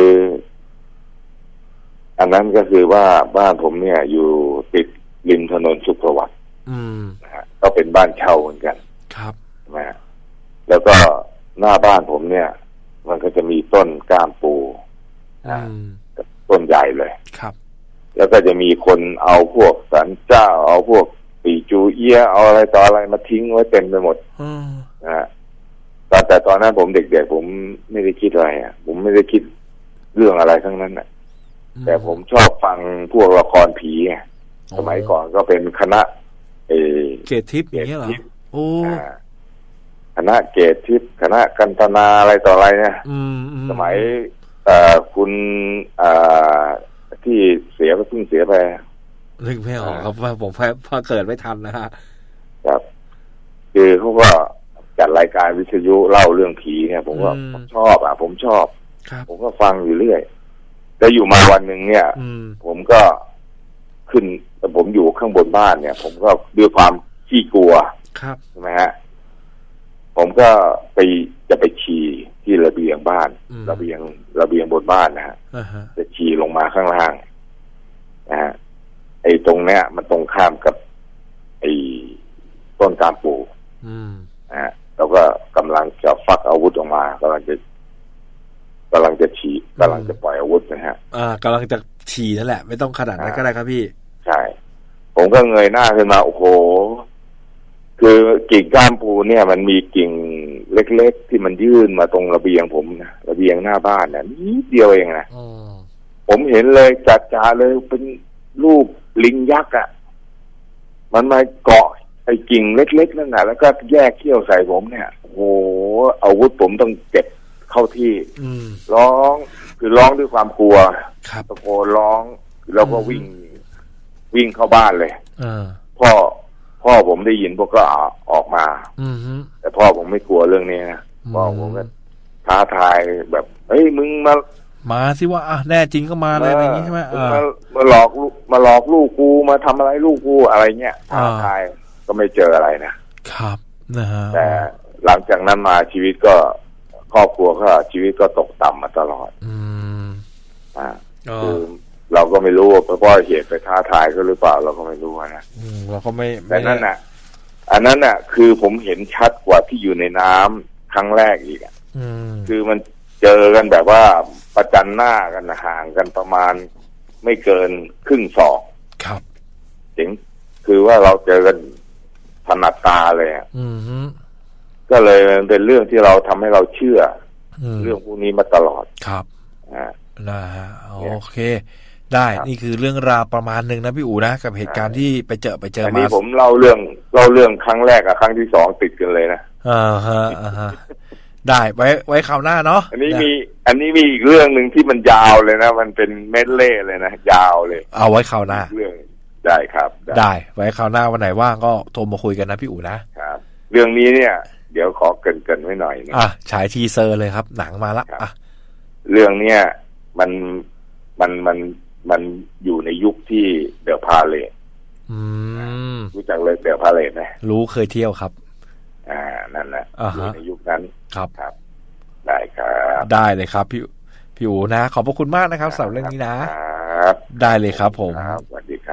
อันนั้นก็คือว่าบ้านผมเนี่ยอยู่ติดริมถนนสุขสวัสดิ์นะฮะก็เป็นบ้านเช่าเหมือนกันครับนะฮะแล้วก็หน้าบ้านผมเนี่ยมันก็จะมีต้นก้ามปูนะต้นใหญ่เลยครับแล้วก็จะมีคนเอาพวกสันเจ้าเอาพวกปีจูเอียเอาอะไรต่ออะไรมาทิ้งไว้เต็มไปหมดนะฮะแต่แต่ตอนนั้นผมเด็กๆผมไม่ได้คิดอะไรอ่ะผมไม่ได้คิดเรื่องอะไรทั้งนั้นอ่ะแต่ผมชอบฟังพวกละครผีไงสมัยก่อนก็เป็นคณะเอเกตทิพย์อย่างเงี้ยเหรอโอ้คณะเกตทิพย์คณะกันตนาอะไรต่ออะไรเนี่ยสมัยเอ่อคุณอ่าที่เสียก็เพิ่งเสียไปนึกไม่ออกครับว่าผมพอเกิดไม่ทันนะฮะครับคือเขาก็จัดรายการวิทยุเล่าเรื่องผีเนี่ยผมก็ชอบอ่ะผมชอบผมก็ฟังอยู่เรื่อยแล้วอยู่มาวันหนึ่งเนี่ยผมก็ขึ้นแต่ผมอยู่ข้างบนบ้านเนี่ยผมก็ด้วยความขี้กลัวใช่ไหมฮะผมก็ไปจะไปฉี่ที่ระเบียงบ้านระเบียงระเบียงบนบ้านนะฮะจะฉี่ลงมาข้างล่างนะฮะไอ้ตรงเนี้ยมันตรงข้ามกับไอ้ต้นกามปูนะฮะแล้วก็กำลังจะฟักอาวุธออกมากำลังจะกำลังจะฉี่กำลังจะปล่อยอาวุธนะฮะอ่ากำลังจะฉี่นั่นแหละไม่ต้องขนาดนั้นก็ได้ครับพี่ใช่ผมก็เงยหน้าขึ้นมาโอ้โหคือกิ่งก้ามปูเนี่ยมันมีกิ่งเล็กๆที่มันยื่นมาตรงระเบียงผมนะระเบียงหน้าบ้านเนี่ยนิดเดียวเองนะผมเห็นเลยจัดจ้าเลยเป็นรูปลิงยักษ์อ่ะมันมาเกาะไอ้กิ่งเล็กๆนั่นแหละแล้วก็แยกเขี้ยวใส่ผมเนี่ยโอ้โหอาวุธผมต้องเก็บเข้าที่ร้องคือร้องด้วยความกลัวตะโกนร้องแล้วก็วิ่งวิ่งเข้าบ้านเลยพ่อพ่อผมได้ยินพวกก็ออกมาแต่พ่อผมไม่กลัวเรื่องนี้นะพ่อผมก็ท้าทายแบบเฮ้ยมึงมามาสิว่าอ่ะแน่จริงก็มาเลยอะไรอย่างงี้ใช่ไหมมามาหลอกมาหลอกลูกกูมาทำอะไรลูกกูอะไรเงี้ยท้าทายก็ไม่เจออะไรนะครับนะฮะแต่หลังจากนั้นมาชีวิตก็ครอบครัวก็ชีวิตก็ตกต่ำมาตลอดอืมอ่าคือเราก็ไม่รู้ว่าเพราะเหตุไปท้าทายก็หรือเปล่าเราก็ไม่รู้นะอืมเราก็ไม่แต่นั่นน่ะอันนั้นน่ะคือผมเห็นชัดกว่าที่อยู่ในน้ำครั้งแรกอีกอ่ะคือมันเจอกันแบบว่าประจันหน้ากันห่างกันประมาณไม่เกินครึ่งศอกครับจริงคือว่าเราเจอกันถนัดตาเลยอ่ะก็เลยเป็นเรื่องที่เราทำให้เราเชื่อเรื่องพวกนี้มาตลอดครับอ่านะฮะโอเคได้นี่คือเรื่องราวประมาณหนึ่งนะพี่อู๋นะกับเหตุการณ์ที่ไปเจอไปเจอมาอันนี้ผมเล่าเรื่องเล่าเรื่องครั้งแรกกับครั้งที่สองติดกันเลยนะอ่าฮะอ่าฮะได้ไว้ไว้คราวหน้าเนาะอันนี้มีอันนี้มีอีกเรื่องหนึ่งที่มันยาวเลยนะมันเป็นเมดเล่เลยนะยาวเลยเอาไว้คราวหน้าเรื่องได้ครับได้ไว้คราวหน้าวันไหนว่างก็โทรมาคุยกันนะพี่อู๋นะครับเรื่องนี้เนี่ยเดี๋ยวขอเกริ่นๆไว้หน่อยนะอ่ะฉายทีเซอร์เลยครับหนังมาละอ่ะเรื่องเนี้ยมันมันมันมันอยู่ในยุคที่เดอะพาเลทรู้จักเลยเดอะพาเลทไหมรู้เคยเที่ยวครับอ่านั่นแหละอยู่ในยุคนั้นครับครับได้ครับได้เลยครับพี่พี่อู๋นะขอบพระคุณมากนะครับสำหรับเรื่องนี้นะครับได้เลยครับผมสวัสดีครับ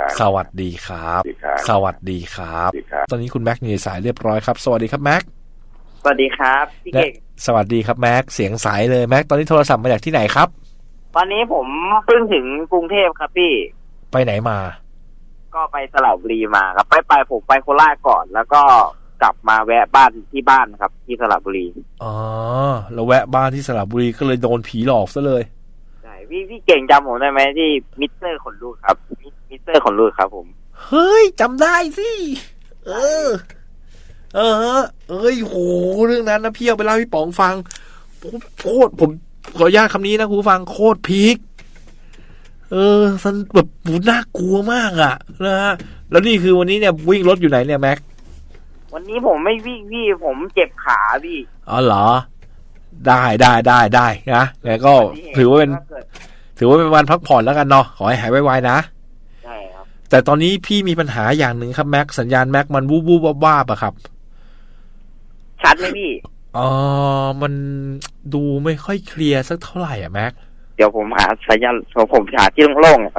สวัสดีครับ สวัสดีครับสวัสดีครับตอนนี้คุณแม็กอยู่ในสายเรียบร้อยครับสวัสดีครับแม็กสวัสดีครับพี่เก่งสวัสดีครับแม็กเสียงใสเลยแม็กตอนนี้โทรศัพท์มาจากที่ไหนครับตอนนี้ผมเพิ่งถึงกรุงเทพครับพี่ไปไหนมาก็ไปสระบุรีมาครับไปไปผมไปโคราชก่อนแล้วก็กลับมาแวะบ้านที่บ้านครับที่สระบุรีอ๋อแล้วแวะบ้านที่สระบุรีก็เลยโดนผีหลอกซะเลยใช่พี่พี่เก่งจำผมได้ไหมที่มิสเตอร์ขนลุกครับมิสเตอร์ขนลุกครับผมเฮ้ยจำได้สิเออเออเอ้ยโหเรื่องนั้นนะพี่เอาไปเล่าพี่ป๋องฟังโคตรผมขออนุญาตคำนี้นะคุณฟังโคตรพีคเออสันแบบน่ากลัวมากอ่ะนะฮะแล้วนี่คือวันนี้เนี่ยวิ่งรถอยู่ไหนเนี่ยแม็กวันนี้ผมไม่วิ่งพี่ผมเจ็บขาพี่อ๋อเหรอได้ได้ได้ได้นะแล้วก็ถือว่าเป็นถือว่าเป็นวันพักผ่อนแล้วกันเนาะขอให้หายไวๆนะใช่ครับแต่ตอนนี้พี่มีปัญหาอย่างหนึ่งครับแม็กสัญญาณแม็กมันวูบวูบวาบๆอะครับชัดไหมพี่อ๋อมันดูไม่ค่อยเคลียร์สักเท่าไหร่อ่ะแม็กเดี๋ยวผมหาสัญญาณผมหาที่โล่งๆครับ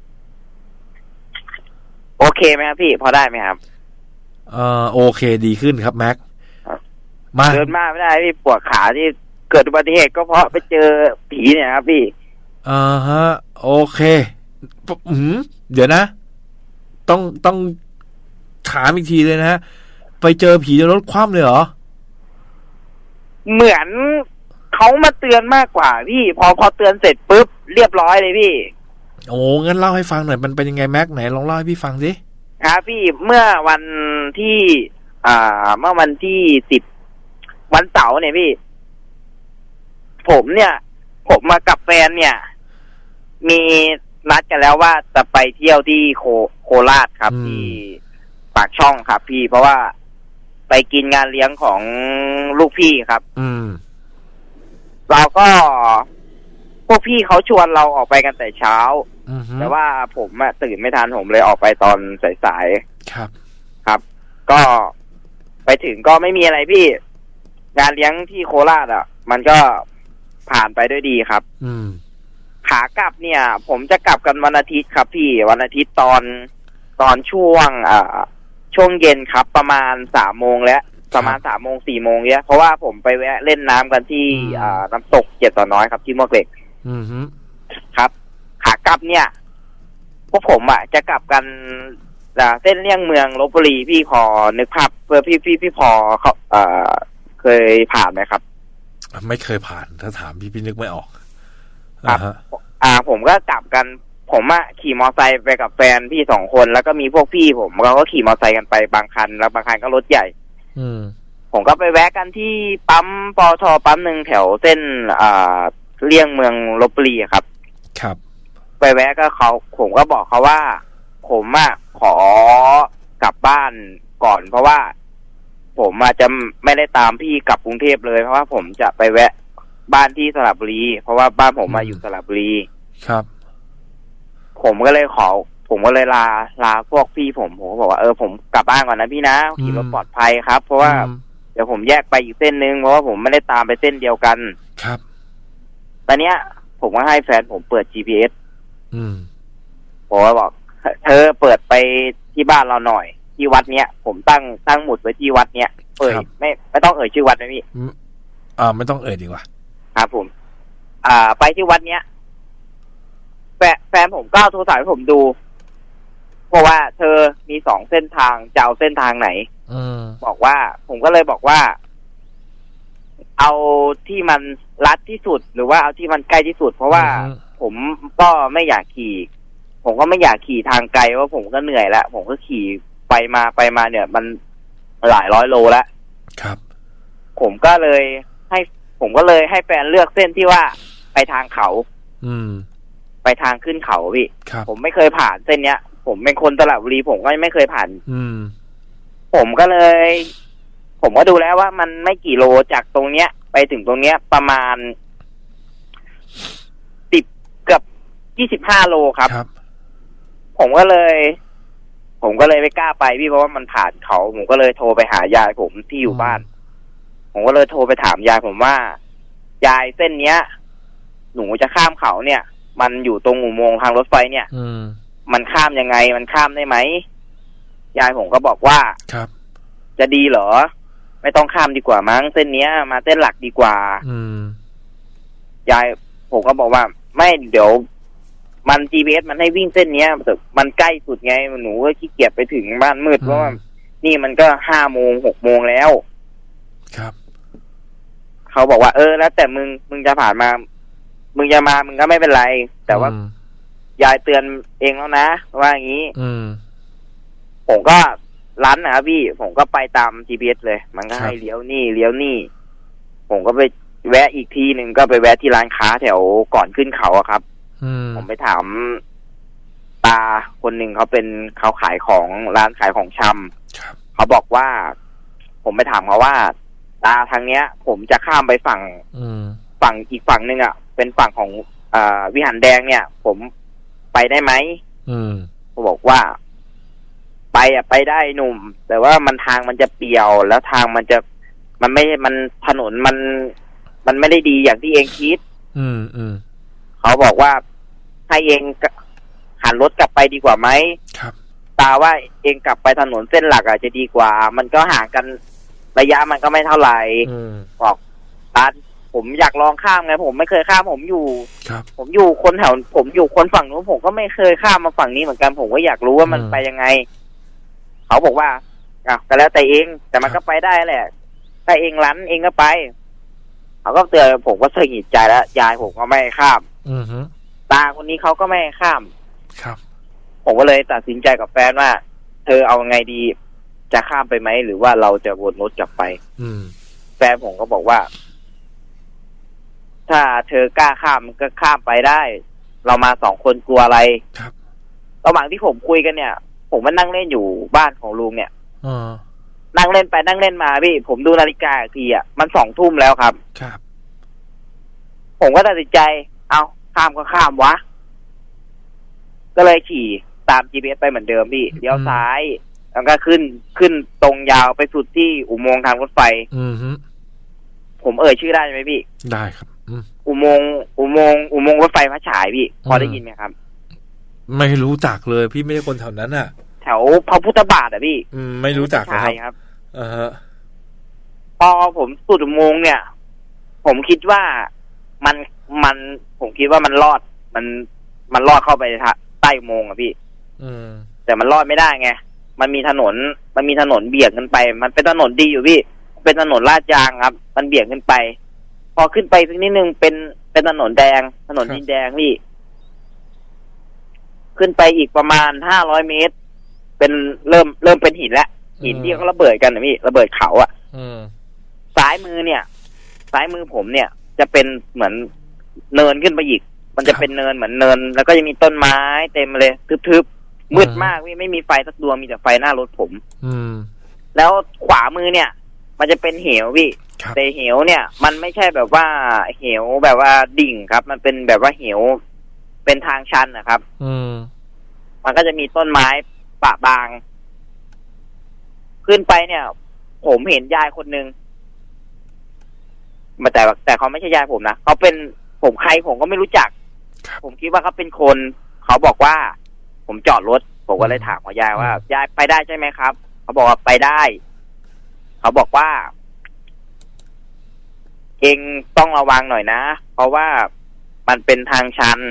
โอเคไหมครับพี่พอได้ไหมครับเอ่อโอเคดีขึ้นครับแม็กมาเดินมาไม่ได้พี่ปวดขาที่เกิดอุบัติเหตุก็เพราะไปเจอผีเนี่ยครับพี่อ่าฮะโอเคอืมเดี๋ยวนะต้องต้องถามอีกทีเลยนะฮะไปเจอผีในรถคว่ำเลยเหรอเหมือนเขามาเตือนมากกว่าพี่พอพอเตือนเสร็จปุ๊บเรียบร้อยเลยพี่โอ้งั้นเล่าให้ฟังหน่อยมันเป็นยังไงแม็กไหนลองเล่าให้พี่ฟังสิครับพี่เมื่อวันที่อ่าเมื่อวันที่สิบวันเสาร์เนี่ยพี่ผมเนี่ยผมมากับแฟนเนี่ยมีนัดกันแล้วว่าจะไปเที่ยวที่โคโคราชครับที่ปากช่องครับพี่เพราะว่าไปกินงานเลี้ยงของลูกพี่ครับอืมเราก็พวกพี่เขาชวนเราออกไปกันแต่เช้าแต่ว่าผมอะตื่นไม่ทันผมเลยออกไปตอนสายๆครับครับก็ไปถึงก็ไม่มีอะไรพี่งานเลี้ยงที่โคราชอ่ะมันก็ผ่านไปด้วยดีครับอืมขากลับเนี่ยผมจะกลับกันวันอาทิตย์ครับพี่วันอาทิตย์ตอนตอนช่วงอ่าช่วงเย็นครับประมาณสามโมงแล้วประมาณสามโมงสี่โมงเนี้ยเพราะว่าผมไปแวะเล่นน้ำกันที่อ่าน้ำตกเจ็ดต่อน้อยครับที่มวกเหล็กอือฮึครับขากลับเนี่ยพวกผมอ่ะจะกลับกันเส้นเลี่ยงเมืองลพบุรีพี่พอนึกภาพเพื่อพี่พี่พี่พอเขาเอ่อเคยผ่านไหมครับไม่เคยผ่านถ้าถามพี่พี่นึกไม่ออกครับอ่าผมก็กลับกันผมอะขี่มอไซค์ไปกับแฟนพี่สองคนแล้วก็มีพวกพี่ผมเราก็ขี่มอไซค์กันไปบางคันแล้วบางคันก็รถใหญ่อืมผมก็ไปแวะกันที่ปั๊มปตท.ปั๊มหนึ่งแถวเส้นอ่าเลี่ยงเมืองลพบุรีครับครับไปแวะก็เขาผมก็บอกเขาว่าผมอะขอกลับบ้านก่อนเพราะว่าผมอาจจะไม่ได้ตามพี่กลับกรุงเทพเลยเพราะว่าผมจะไปแวะบ้านที่สระบุรีเพราะว่าบ้านผมมาอยู่สระบุรีครับผมก็เลยขอผมก็เลยลาลาพวกพี่ผมผมก็บอกว่าเออผมกลับบ้านก่อนนะพี่นะขี่รถปลอดภัยครับเพราะว่าเดี๋ยวผมแยกไปอีกเส้นนึงเพราะว่าผมไม่ได้ตามไปเส้นเดียวกันครับตอนเนี้ยผมก็ให้แฟนผมเปิด จี พี เอสอืมผมก็บอกเธอเปิดไปที่บ้านเราหน่อยที่วัดเนี้ยผมตั้งตั้งหมุดไว้ที่วัดเนี้ยเปิดไม่ไม่ต้องเอ่ยชื่อวัดนะพี่อ่าไม่ต้องเอ่ยดีกว่าครับผมอ่าไปที่วัดเนี้ยแฟนแฟนผมก็โทรศัพท์ให้ผมดูเพราะว่าเธอมีสองเส้นทางจะเอาเส้นทางไหนบอกว่าผมก็เลยบอกว่าเอาที่มันลัดที่สุดหรือว่าเอาที่มันใกล้ที่สุดเพราะว่าผมก็ไม่อยากขี่ผมก็ไม่อยากขี่ทางไกลว่าผมก็เหนื่อยแล้วผมก็ขี่ไปมาไปมาเนี่ยมันหลายร้อยโลแล้วครับผมก็เลยให้ผมก็เลยให้แฟนเลือกเส้นที่ว่าไปทางเขาอืมไปทางขึ้นเขาพี่ผมไม่เคยผ่านเส้นเนี้ยผมเป็นคนสระบุรีผมก็ไม่เคยผ่านอืมผมก็เลย ผมก็ดูแล้วว่ามันไม่กี่โลจากตรงเนี้ยไปถึงตรงเนี้ยประมาณสิบเกือบยี่สิบห้าโลครับผมก็เลย ผมก็เลยไม่กล้าไปพี่เพราะว่ามันผ่านเขาผมก็เลยโทรไปหายายผมที่อยู่บ้านผมก็เลยโทรไปถามยายผมว่ายายเส้นเนี้ยหนูจะข้ามเขาเนี่ยมันอยู่ตรงอุโมงค์ทางรถไฟเนี่ยมันข้ามยังไงมันข้ามได้ไหมยายผมก็บอกว่าครับจะดีเหรอไม่ต้องข้ามดีกว่ามั้งเส้นเนี้ยมาเส้นหลักดีกว่าอืมยายผมก็บอกว่าไม่เดี๋ยวมัน จี พี เอส มันให้วิ่งเส้นเนี้ยแต่มันใกล้สุดไงหนูก็ขี้เกียจไปถึงบ้านมืดเพราะว่านี่มันก็ห้าโมงหกโมงแล้วครับเขาบอกว่าเออแล้วแต่มึงมึงจะผ่านมามึงจะมามึงก็ไม่เป็นไรแต่ว่ายายเตือนเองแล้วนะว่าอย่างนี้ผมก็ร้านนะพี่ผมก็ไปตาม จี พี เอส เลยมันก็ให้เลี้ยวนี่เลี้ยวนี่ผมก็ไปแวะอีกทีหนึ่งก็ไปแวะที่ร้านค้าแถวก่อนขึ้นเขาอะครับผมไปถามตาคนหนึ่งเขาเป็นเขาขายของร้านขายของชำเขาบอกว่าผมไปถามเขาว่าตาทางเนี้ยผมจะข้ามไปฝั่งฝั่งอีกฝั่งหนึ่งอ่ะเป็นฝั่งของอ่าวิหารแดงเนี่ยผมไปได้ไหมเขาบอกว่าไปอ่ะไปได้หนุ่มแต่ว่ามันทางมันจะเปี่ยวแล้วทางมันจะมันไม่มันถนนมันมันไม่ได้ดีอย่างที่เองคิดอืมอืมเขาบอกว่าให้เองหันรถกลับไปดีกว่าไหมครับตาว่าเองกลับไปถนนเส้นหลักอ่ะจะดีกว่ามันก็ห่างกันระยะมันก็ไม่เท่าไหร่บอกตาผมอยากลองข้ามไงผมไม่เคยข้ามผมอยู่ผมอยู่คนแถวผมอยู่คนฝั่งนู้นผมก็ไม่เคยข้ามมาฝั่งนี้เหมือนกันผมก็อยากรู้ว่ามันไปยังไงเขาบอกว่าอ่ะก็แล้วแต่เองแต่มันก็ไปได้แหละถ้าเองรั้นเองก็ไปเขาก็เตือนผมก็สะกิดใจแล้วยายผมก็ไม่ข้ามตาคนนี้เขาก็ไม่ข้ามครับผมก็เลยตัดสินใจกับแฟนว่าเธอเอาไงดีจะข้ามไปไหมหรือว่าเราจะวนรถกลับไปแฟนผมก็บอกว่าถ้าเธอกล้าข้ามก็ข้ามไปได้เรามาสองคนกลัวอะไรครับระหว่างที่ผมคุยกันเนี่ยผมมานั่งเล่นอยู่บ้านของลุงเนี่ยนั่งเล่นไปนั่งเล่นมาพี่ผมดูนาฬิกาอีกทีอ่ะมันสองทุ่มแล้วครับครับผมก็ตัดสินใจเอาข้ามก็ข้ามวะก็เลยขี่ตาม จี พี เอส ไปเหมือนเดิมพี่เลี้ยวซ้ายแล้วก็ขึ้นขึ้นตรงยาวไปสุดที่อุโมงค์ทางรถไฟอือฮึผมเอ่ยชื่อได้ไหมพี่ได้ครับอุโมงค์อุโมงค์อุโมงค์รถไฟพระฉายพี่พอได้ยินไหมครับไม่รู้จักเลยพี่ไม่ใช่คนแถวนั้นอ่ะแถวพระพุทธบาทอ่ะพี่อืมไม่รู้จักเลยครับอ่าฮะพอผมสุดอุโมงค์เนี่ยผมคิดว่ามันมันผมคิดว่ามันรอดมันมันรอดเข้าไปใต้อุโมงค์อ่ะพี่อืมแต่มันรอดไม่ได้ไงมันมีถนนมันมีถนนเบี่ยงขึ้นไปมันเป็นถนนดีอยู่พี่เป็นถนนลาดยางครับมันเบี่ยงขึ้นไปพอขึ้นไปสักนิดนึงเป็นเป็นถนนแดงถนนดินแดงพี่ขึ้นไปอีกประมาณห้าร้อยเมตรเป็นเริ่มเริ่มเป็นหินแล้วหินที่เขาระเบิดกันนะพี่ระเบิดเขาอ่ะซ้ายมือเนี่ยซ้ายมือผมเนี่ยจะเป็นเหมือนเนินขึ้นไปอีกมันจะเป็นเนินเหมือนเนินแล้วก็จะมีต้นไม้เต็มเลยทึบๆมืดมากพี่ไม่มีไฟสักดวงมีแต่ไฟหน้ารถผมแล้วขวามือเนี่ยมันจะเป็นเหวพี่แต่เหวเนี่ยมันไม่ใช่แบบว่าเหวแบบว่าดิ่งครับมันเป็นแบบว่าเหวเป็นทางชันนะครับมันก็จะมีต้นไม้ปะบางขึ้นไปเนี่ยผมเห็นยายคนนึงมาแต่แต่เขาไม่ใช่ยายผมนะเขาเป็นผมใครผมก็ไม่รู้จักผมคิดว่าเขาเป็นคนเขาบอกว่าผมจอดรถผมก็เลยถามยายว่ายายไปได้ใช่ไหมครับเขาบอกว่าไปได้เขาบอกว่าเองต้องระวังหน่อยนะเพราะว่ามันเป็นทางชัน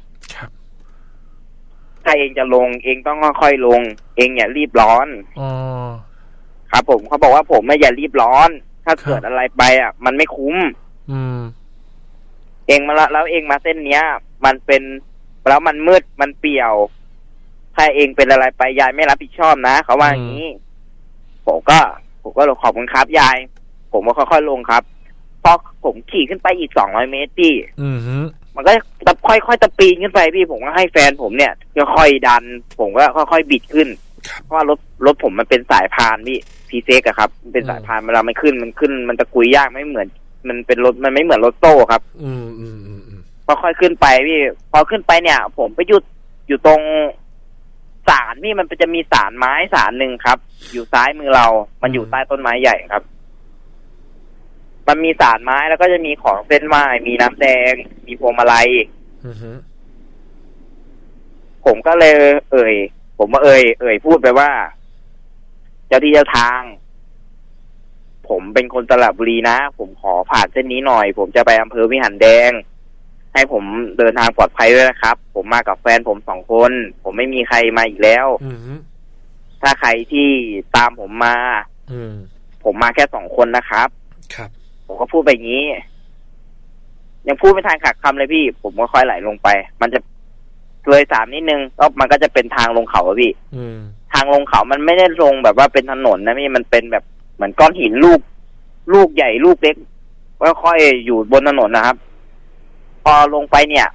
ถ้าเองจะลงเองต้องค่อยๆลงเองอย่ารีบร้อนอ๋อครับผมเขาบอกว่าผมไม่อย่ารีบร้อนถ้าเกิดอะไรไปอ่ะมันไม่คุ้มอืมเองมาแล้วเองมาเส้นเนี้ยมันเป็นแล้วมันมืดมันเปี่ยวถ้าเองเป็นอะไรไปยายไม่รับผิดชอบนะเขาว่าอย่างนี้ผมก็ผมก็ขอบคุณครับยายผมก็ค่อยๆลงครับพอผมขี่ขึ้นไปอีกสองร้อยเมตรพี่อือฮึมันก็ค่อยๆตะปีนขึ้นไปพี่ผมก็ให้แฟนผมเนี่ยค่อยๆดันผมก็ค่อยๆบิดขึ้นเพราะว่ารถรถผมมันเป็นสายพานพี่พีเซ็กอะครับเป็นสายพานเวลามันขึ้นมันขึ้นมันตะกุยยากไม่เหมือนมันเป็นรถมันไม่เหมือนรถโต้ครับอืมอืมอืมพอค่อยขึ้นไปพี่พอขึ้นไปเนี่ยผมไปหยุดอยู่ตรงศาลพี่มันจะมีศาลไม้ศาลหนึ่งครับอยู่ซ้ายมือเรามันอยู่ใต้ต้นไม้ใหญ่ครับมันมีศาลไม้แล้วก็จะมีของเส้นไหว้มีน้ำแดงมีพวงมาลัยอือฮึผผมก็เลยเอ่ยผมมาเอ่ยเอ่ยพูดไปว่าเจ้าที่เจ้าทางผมเป็นคนสระบุรีนะผมขอผ่านเส้นนี้หน่อยผมจะไปอำเภอวิหารแดงให้ผมเดินทางปลอดภัยด้วยนะครับผมมากับแฟนผมสองคนผมไม่มีใครมาอีกแล้วถ้าใครที่ตามผมมาผมมาแค่สองคนนะครับครับผมก็พูดไปอย่างนี้ยังพูดไม่ทันขาดคำเลยพี่ผมก็ค่อยไหลลงไปมันจะเลยสามนิดนึงก็มันก็จะเป็นทางลงเขาอะพี่ทางลงเขามันไม่ได้ลงแบบว่าเป็นถนนนะพี่มันเป็นแบบเหมือนก้อนหินลูกลูกใหญ่ลูกเล็กค่อยๆอยู่บนถนนนะครับพอลงไปเนี่ย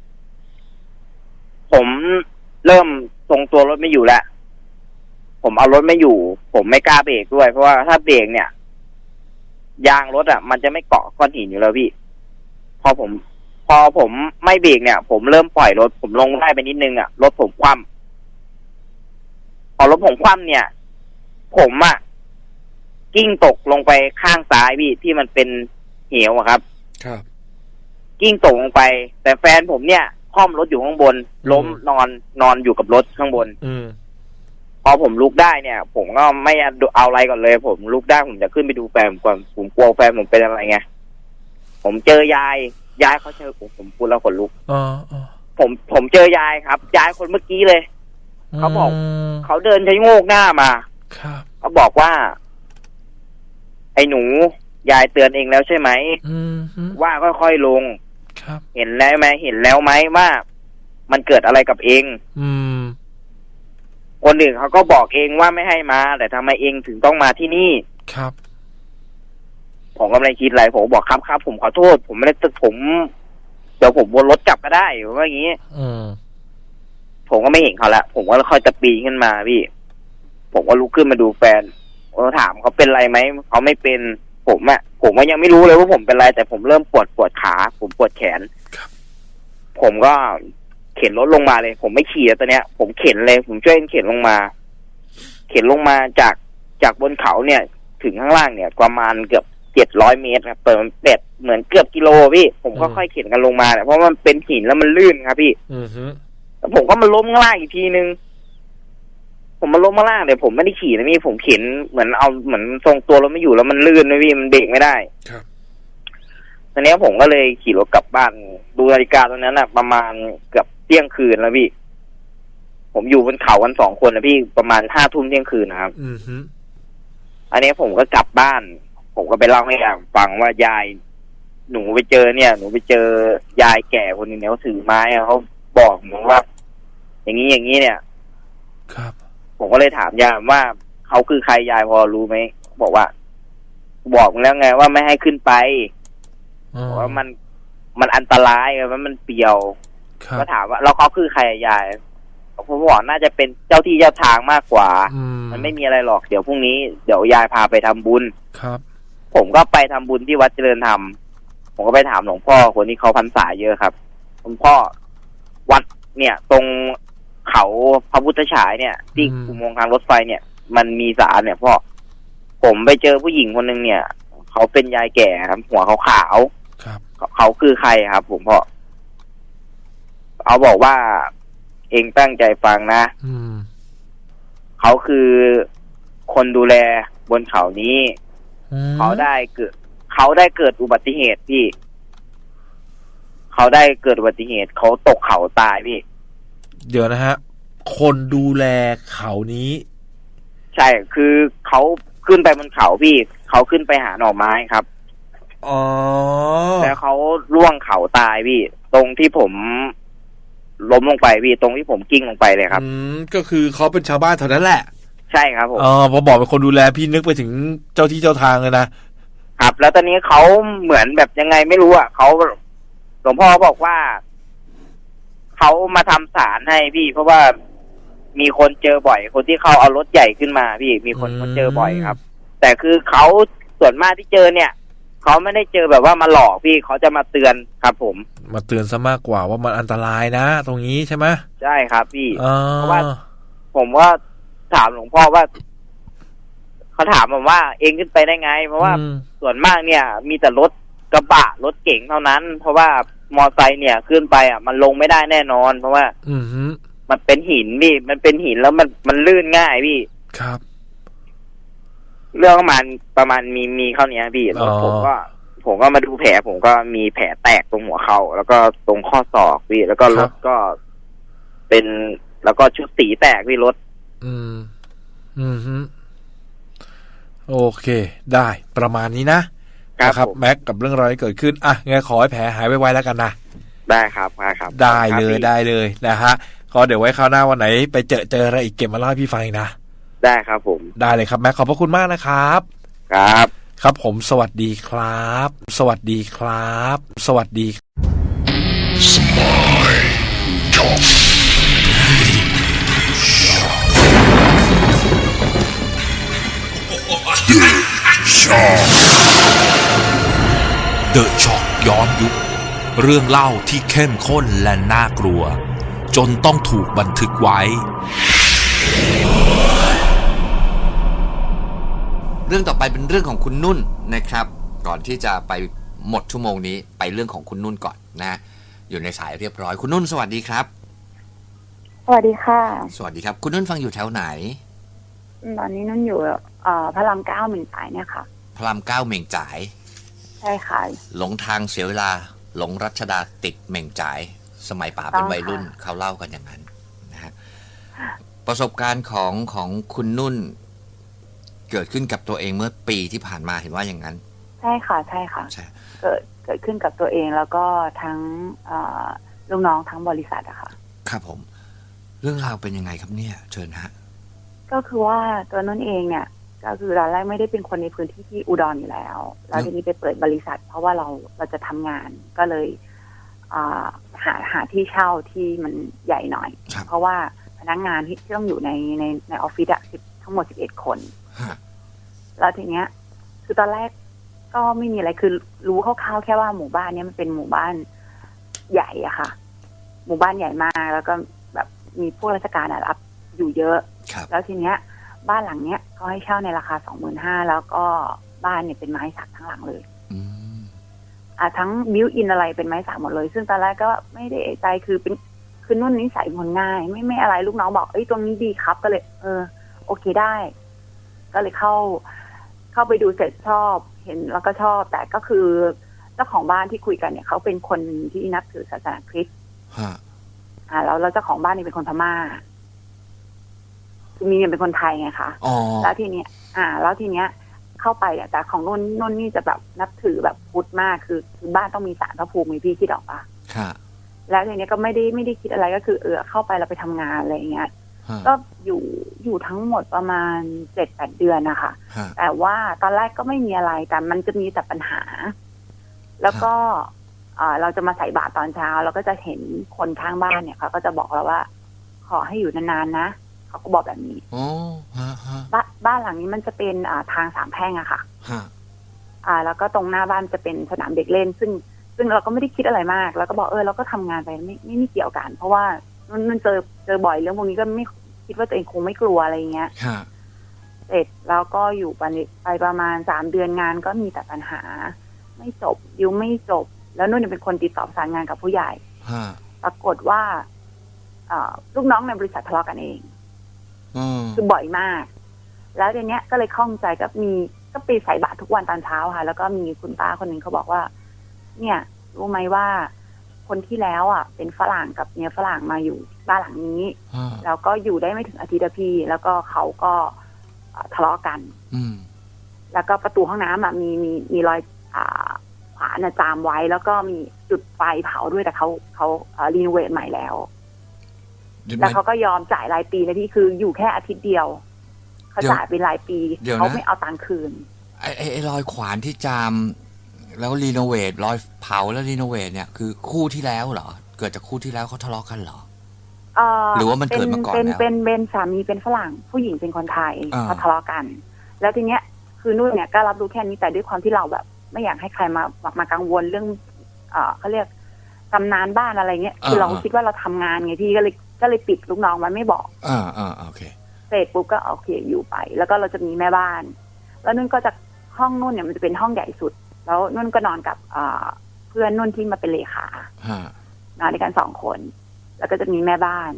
ผมเริ่มทรงตัวรถไม่อยู่แล้วผมเอารถไม่อยู่ผมไม่กล้าเบรกด้วยเพราะว่าถ้าเบรกเนี่ยยางรถอ่ะมันจะไม่เกาะก้อนหินอยู่แล้วพี่พอผมพอผมไม่เบรกเนี่ยผมเริ่มปล่อยรถผมลงได้ไปนิดนึงอ่ะรถผมคว่ำพอรถผมคว่ำเนี่ยผมอ่ะกิ้งตกลงไปข้างซ้ายพี่ที่มันเป็นเหวอะครับครับกิ้งตกลงไปแต่แฟนผมเนี่ยคล่อมรถอยู่ข้างบนล้มนอนนอนอยู่กับรถข้างบนอืมพอผมลุกได้เนี่ยผมก็ไม่เอาอะไรก่อนเลยผมลุกได้ผมจะขึ้นไปดูแฟนผมก่อนผมกลัวแฟนผมเป็นอะไรไงผมเจอยายยายเขาเจอผมผมพูดแล้วขนลุกอ๋อผมผมเจอยายครับยายคนเมื่อกี้เลยเขาบอกเขาเดินใช้โงกหน้ามาครับเขาบอกว่าไอ้หนูยายเตือนเองแล้วใช่ไหมว่าค่อยๆลงเห็นแล้วไหมเห็นแล้วไหมว่ามันเกิดอะไรกับเองอืมคนอื่นเขาก็บอกเองว่าไม่ให้มาแต่ทำไมเองถึงต้องมาที่นี่ครับผมก็ไม่ได้คิดอะไรผมบอกครับครับผมขอโทษผมไม่ได้ผมเดี๋ยวผมวนรถกลับก็ได้ว่าอย่างนี้ผมก็ไม่เห็นเขาละผมก็ค่อยตะปีขึ้นมาพี่ผมก็ลุกขึ้นมาดูแฟนเราถามเขาเป็นไรไหมเขาไม่เป็นผมอะผมก็ยังไม่รู้เลยว่าผมเป็นไรแต่ผมเริ่มปวดปวดขาผมปวดแขนผมก็เข็นรถลงมาเลยผมไม่ขี่แล้วตอนเนี้ยผมเข็นเลยผมช่วยเข็นลงมาเข็นลงมาจากจากบนเขาเนี่ยถึงข้างล่างเนี่ยประมาณเกือบเจ็ดร้อยเมตรครับเปิดมันเป็ดเหมือนเกือบกิโลพี่ผมก็ค่อยเข็นกันลงมาเพราะมันเป็นหินแล้วมันลื่นครับพี่แล้วผมก็มาล้มข้างล่างอีกทีนึงผมมาล้มข้างล่างเดี๋ยวผมไม่ได้ขี่นะพี่ผมเข็นเหมือนเอาเหมือนทรงตัวเราไม่อยู่แล้วมันลื่นนะพี่มันเบรกไม่ได้ครับตอนนี้ผมก็เลยขี่รถกลับบ้านดูนาฬิกาตอนนั้นนะประมาณเกือบเที่ยงคืนแล้วพี่ผมอยู่บนเขากันสองคนนะพี่ประมาณห้าทุ่มเที่ยงคืนนะครับอือฮึอันนี้ผมก็กลับบ้านผมก็ไปเล่าให้ยายฟังว่ายายหนูไปเจอเนี่ยหนูไปเจอยายแก่คนนึงเนี่ยเขาถือไม้เขาบอกหนูว่าอย่างนี้อย่างนี้เนี่ยครับผมก็เลยถามยายว่าเขาคือใครยายพอรู้ไหมบอกว่าบอกแล้วไงว่าไม่ให้ขึ้นไปบอกว่ามันมันอันตรายไงว่ามันเปี่ยวก็ถามว่าแล้วเขาคือใครยายผมบอกน่าจะเป็นเจ้าที่เจ้าทางมากกว่ามันไม่มีอะไรหรอกเดี๋ยวพรุ่งนี้เดี๋ยวยายพาไปทำบุญครับผมก็ไปทำบุญที่วัดเจริญธรรมผมก็ไปถามหลวงพ่อคนที่เขาพรรษาเยอะครับหลวงพ่อวัดเนี่ยตรงเขาพระพุทธฉายเนี่ยที่อุโมงค์ทางรถไฟเนี่ยมันมีศาลเนี่ยพ่อผมไปเจอผู้หญิงคนนึงเนี่ยเขาเป็นยายแก่ครับหัวขาวขาวครับเขาคือใครครับผมพ่อเขาบอกว่าเองตั้งใจฟังนะเขาคือคนดูแลบนเขานี้เขาได้เกิดเขาได้เกิดอุบัติเหตุพี่เขาได้เกิดอุบัติเหตุเขาตกเขาตายพี่เดี๋ยวนะฮะคนดูแลเขานี้ใช่คือเขาขึ้นไปบนเขาพี่เขาขึ้นไปหาหน่อไม้ครับอ๋อแล้วเขาล่วงเขาตายพี่ตรงที่ผมล้มลงไปพี่ตรงที่ผมกิ้งลงไปเลยครับอืมก็คือเขาเป็นชาวบ้านเท่านั้นแหละใช่ครับผมอ๋อพอบอกเป็นคนดูแลพี่นึกไปถึงเจ้าที่เจ้าทางเลยนะครับแล้วตอนนี้เขาเหมือนแบบยังไงไม่รู้อ่ะเขาหลวงพ่อบอกว่าเขามาทำศาลให้พี่เพราะว่ามีคนเจอบ่อยคนที่เขาเอารถใหญ่ขึ้นมาพี่มีคนเขาเจอบ่อยครับแต่คือเขาส่วนมากที่เจอเนี่ยเขาไม่ได้เจอแบบว่ามาหลอกพี่เขาจะมาเตือนครับผมมาเตือนซะมากกว่าว่ามันอันตรายนะตรงนี้ใช่ไหมใช่ครับพี่เพราะว่าผมว่าถามหลวงพ่อว่าเขาถามผมว่าเองขึ้นไปได้ไงเพราะว่าส่วนมากเนี่ยมีแต่รถกระบะรถเก๋งเท่านั้นเพราะว่ามอไซค์เนี่ยขึ้นไปอ่ะมันลงไม่ได้แน่นอนเพราะว่ามันเป็นหินพี่มันเป็นหินแล้วมันมันลื่นง่ายพี่ครับเรื่องประมาณประมาณมีมีเข้าเนี้ยพี่แล้วผมก็ผมก็มาดูแผลผมก็มีแผลแตกตรงหัวเข่าแล้วก็ตรงข้อศอกพี่แล้วก็รถก็เป็นแล้วก็ชุดสีแตกพี่รถอืมอืมฮึโอเคได้ประมาณนี้นะครับแม็กกับเรื่องราวที่เกิดขึ้นอ่ะไงขอให้แผลหายไวๆแล้วกันนะได้ครับได้ครับได้เลยได้เลยนะฮะก็เดี๋ยวไว้คราวหน้าวันไหนไปเจอเจออะไรอีกเก็บมาเล่าให้พี่ฟังนะได้ครับผมได้เลยครับแม็กขอบพระคุณมากนะครับครับครับผมสวัสดีครับสวัสดีครับสวัสดีสมายท็อปเดอะช็อคย้อนยุคเรื่องเล่าที่เข้มข้นและน่ากลัวจนต้องถูกบันทึกไว้เรื่องต่อไปเป็นเรื่องของคุณนุ่นนะครับก่อนที่จะไปหมดชั่วโมงนี้ไปเรื่องของคุณนุ่นก่อนนะอยู่ในสายเรียบร้อยคุณนุ่นสวัสดีครับสวัสดีค่ะสวัสดีครับคุณนุ่นฟังอยู่แถวไหนตอนนี้นุ่นอยู่เอ่อพระรามเก้าเหม่งจ่ายเนี่ยค่ะพระรามเก้าเหม่งจ่ายใช่ค่ะหลงทางเสียเวลาหลงรัชดาติดเหม่งจ่ายสมัยป่าเป็นวัยรุ่นเขาเล่ากันอย่างนั้นนะฮะประสบการณ์ของของคุณนุ่นเกิดขึ้นกับตัวเองเมื่อปีที่ผ่านมาเห็นว่าอย่างนั้นใช่ค่ะใช่ค่ะเกิดเกิดขึ้นกับตัวเองแล้วก็ทั้งลูกน้องทั้งบริษัทอะค่ะครับผมเรื่องราวเป็นยังไงครับเนี่ยเชิญฮะก็คือว่าตัวนุ่นเองเนี่ยก็คือตอนแรกไม่ได้เป็นคนในพื้นที่ที่อุดรอยู่แล้วแล้วทีนี้ไปเปิดบริษัทเพราะว่าเราเราจะทำงานก็เลยหาหาที่เช่าที่มันใหญ่หน่อยเพราะว่าพนักงานที่ต้องอยู่ในในในออฟฟิศอะทั้งหมดสิบเอ็ดคนแล้วทีเนี้ยคือตอนแรกก็ไม่มีอะไรคือรู้คร่าวๆแค่ว่าหมู่บ้านเนี้ยมันเป็นหมู่บ้านใหญ่อะค่ะหมู่บ้านใหญ่มากแล้วก็แบบมีพวกราชการอะรับอยู่เยอะแล้วทีเนี้ยบ้านหลังเนี้ยเขาให้เช่าในราคาสองหมื่นห้าแล้วก็บ้านเนี่ยเป็นไม้สักทั้งหลังเลยอ่าทั้งบิวอินอะไรเป็นไม้สักหมดเลยซึ่งตอนแรกก็ไม่ได้เอะใจคือเป็นคือนุ่นนิสัยคนง่ายไม่ไม่อะไรลูกน้องบอกเอ้ยตรงนี้ดีครับก็เลยเออโอเคได้ก็เลยเข้าเข้าไปดูเสร็จชอบเห็นแล้วก็ชอบแต่ก็คือเจ้าของบ้านที่คุยกันเนี่ยเขาเป็นคนที่นับถือศาสนาคริสต์อ่าแล้วแล้วเจ้าของบ้านนี่เป็นคนพม่ามีเนี่ยเป็นคนไทยไงคะแล้วทีเนี้ยอ่าแล้วทีเนี้ยเข้าไปอ่ะแต่ของนุ่นนุ่นนี่จะแบบนับถือแบบพุทธมากคือคือบ้านต้องมีศาลพระภูมิมีพี่คิดออกปะค่ะแล้วทีเนี้ยก็ไม่ได้ไม่ได้คิดอะไรก็คือเออเข้าไปเราไปทำงานอะไรอย่างเงี้ยก็อยู่อยู่ทั้งหมดประมาณเจ็ดแปดเดือนนะคะแต่ว่าตอนแรกก็ไม่มีอะไรแต่มันจะมีแต่ปัญหาแล้วก็เราจะมาใส่บาตรตอนเช้าแล้วก็จะเห็นคนข้างบ้านเนี่ยเขาก็จะบอกเราว่าขอให้อยู่นานๆนะเขาก็บอกแบบนี้บ้านบ้านหลังนี้มันจะเป็นทางสามแพร่งอะค่ะอ่าแล้วก็ตรงหน้าบ้านจะเป็นสนามเด็กเล่นซึ่งซึ่งเราก็ไม่ได้คิดอะไรมากแล้วก็บอกเออเราก็ทำงานไปไม่ไม่ไม่เกี่ยวกันเพราะว่ามันมันเจอเจอบ่อยเรื่องพวกนี้ก็ไม่คิดว่าตัวเองคงไม่กลัวอะไรเงี้ยเสร็จแล้วก็อยู่ไปประมาณสามเดือนงานก็มีแต่ปัญหาไม่จบดิวไม่จบแล้วนุ่นเป็นคนติดต่อประสานงานกับผู้ใหญ่ปรากฏว่าลูกน้องในบริษัททะเลาะกันเองคือบ่อยมากแล้วเดี๋ยวนี้ก็เลยข้องใจก็มีก็ไปใส่บาตรทุกวันตอนเช้าค่ะแล้วก็มีคุณป้าคนหนึ่งเขาบอกว่าเนี่ยรู้ไหมว่าคนที่แล้วอ่ะเป็นฝรั่งกับเมียฝรั่งมาอยู่บ้านหลังนี้แล้วก็อยู่ได้ไม่ถึงอาทิตย์พี่แล้วก็เขาก็ทะเลาะกันแล้วก็ประตูห้องน้ำอ่ะมีมีมีรอยขวานจามไว้แล้วก็มีจุดไฟเผาด้วยแต่เขาเขารีโนเวทใหม่แล้วแล้วเขาก็ยอมจ่ายรายปีนะพี่คืออยู่แค่อาทิตย์เดียวเขาจ่ายเป็นรายปีเขาไม่เอาตังค์คืนไอ้ไอ้รอยขวานที่จามแล้วรีโนเวทรอยเผาแล้วรีโนเวทเนี่ยคือคู่ที่แล้วเหรอเกิดจากคู่ที่แล้วเขาทะเลาะกันเหรอหรือว่ามันเกิดมาก่อนแล้วเป็นเป็นสามีเป็นฝรั่งผู้หญิงเป็นคนไทยเขาทะเลาะกันแล้วทีเนี้ยคือนุ่นเนี่ยก็รับรู้แค่นี้แต่ด้วยความที่เราแบบไม่อยากให้ใครมามากังวลเรื่องเอ่อเขาเรียกตำนานบ้านอะไรเงี้ยคือเราคิดว่าเราทำงานไงพี่ก็เลยก็เลยปิดลูกน้องไว้ไม่บอกอ่าอ่าโอเคเสร็จปุ๊บก็โอเคอยู่ไปแล้วก็เราจะมีแม่บ้านแล้วนุ่นก็จะห้องนุ่นเนี่ยมันจะเป็นห้องใหญ่สุดแล้วนุ่นก็นอนกับเพื่อนนุ่นที่มาเป็นเลขานอนด้วยกันสองคนแล้วก็จะมีแม่บ้าน